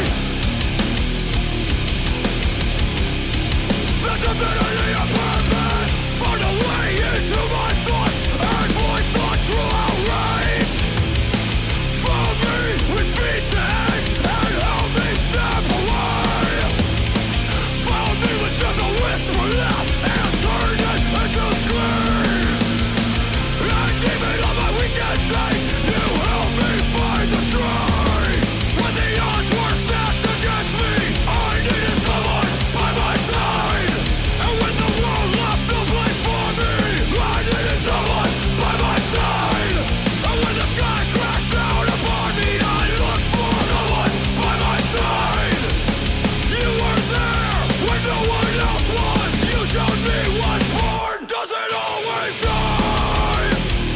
[SPEAKER 5] The divinity of purpose. Found a way into my thoughts and voice the true outrage. Follow me with feet to edge and help me step away. Follow me with just a whisper left and turn it into screams. And even on my weakest days, you help me find the strength. When the odds were stacked against me, I needed someone by my side. And when the world left no place for me, I needed someone by my side. And when the skies crashed down upon me, I looked for someone by my side. You were there when no one else was. You showed me what's born doesn't always die.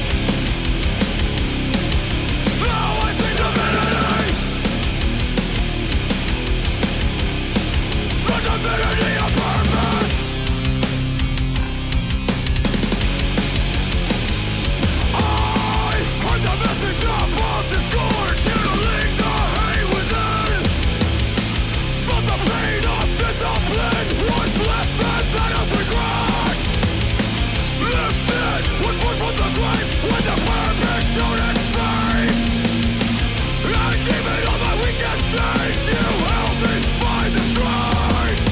[SPEAKER 5] Now I see divinity. The divinity of purpose. I heard the message above discord, channeling the hate within. Felt the pain of discipline was less than that of regret. Lifted, was born from the grave when the purpose showed its face. And even on my weakest days, you helped me find the strength.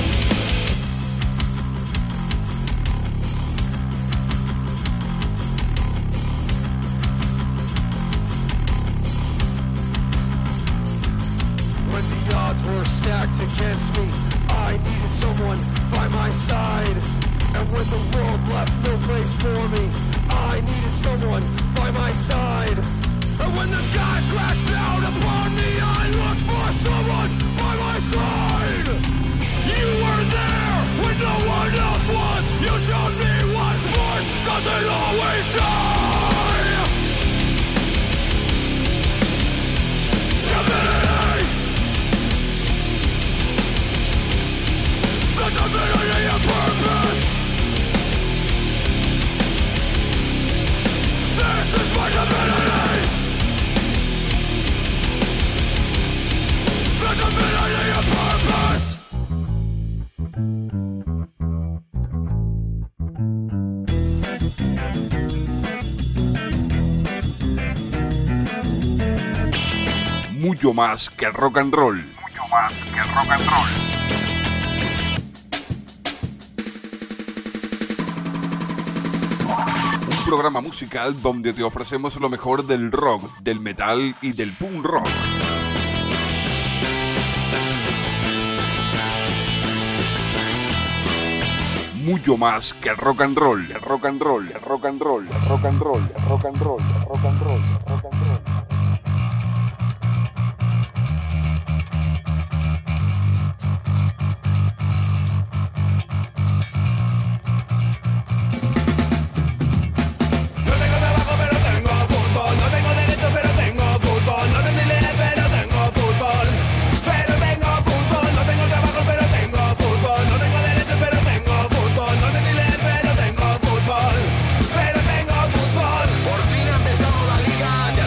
[SPEAKER 5] When the odds were stacked against me, I needed someone by my side. And when the world left no place for me, I needed someone by my side. And when the skies crashed down upon me, I looked for someone by my side. You were there when no one else was. You showed me what's born doesn't always die. Divinity. The divinity of purpose. This is my divinity. The divinity of purpose.
[SPEAKER 1] Mucho más que rock and roll.
[SPEAKER 3] Mucho más que rock and roll.
[SPEAKER 1] Un programa musical donde te ofrecemos lo mejor del rock, del metal y del punk rock. Mucho más que rock and roll, rock and roll, rock and roll, rock and roll, rock and roll, rock and roll, rock and roll.
[SPEAKER 5] Por fin ha empezado la liga.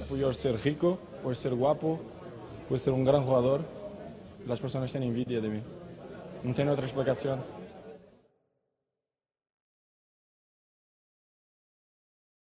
[SPEAKER 9] Puedo ser rico, puedo ser guapo, puedo ser un gran jugador. Las personas tienen envidia de mí. No tiene otra explicación.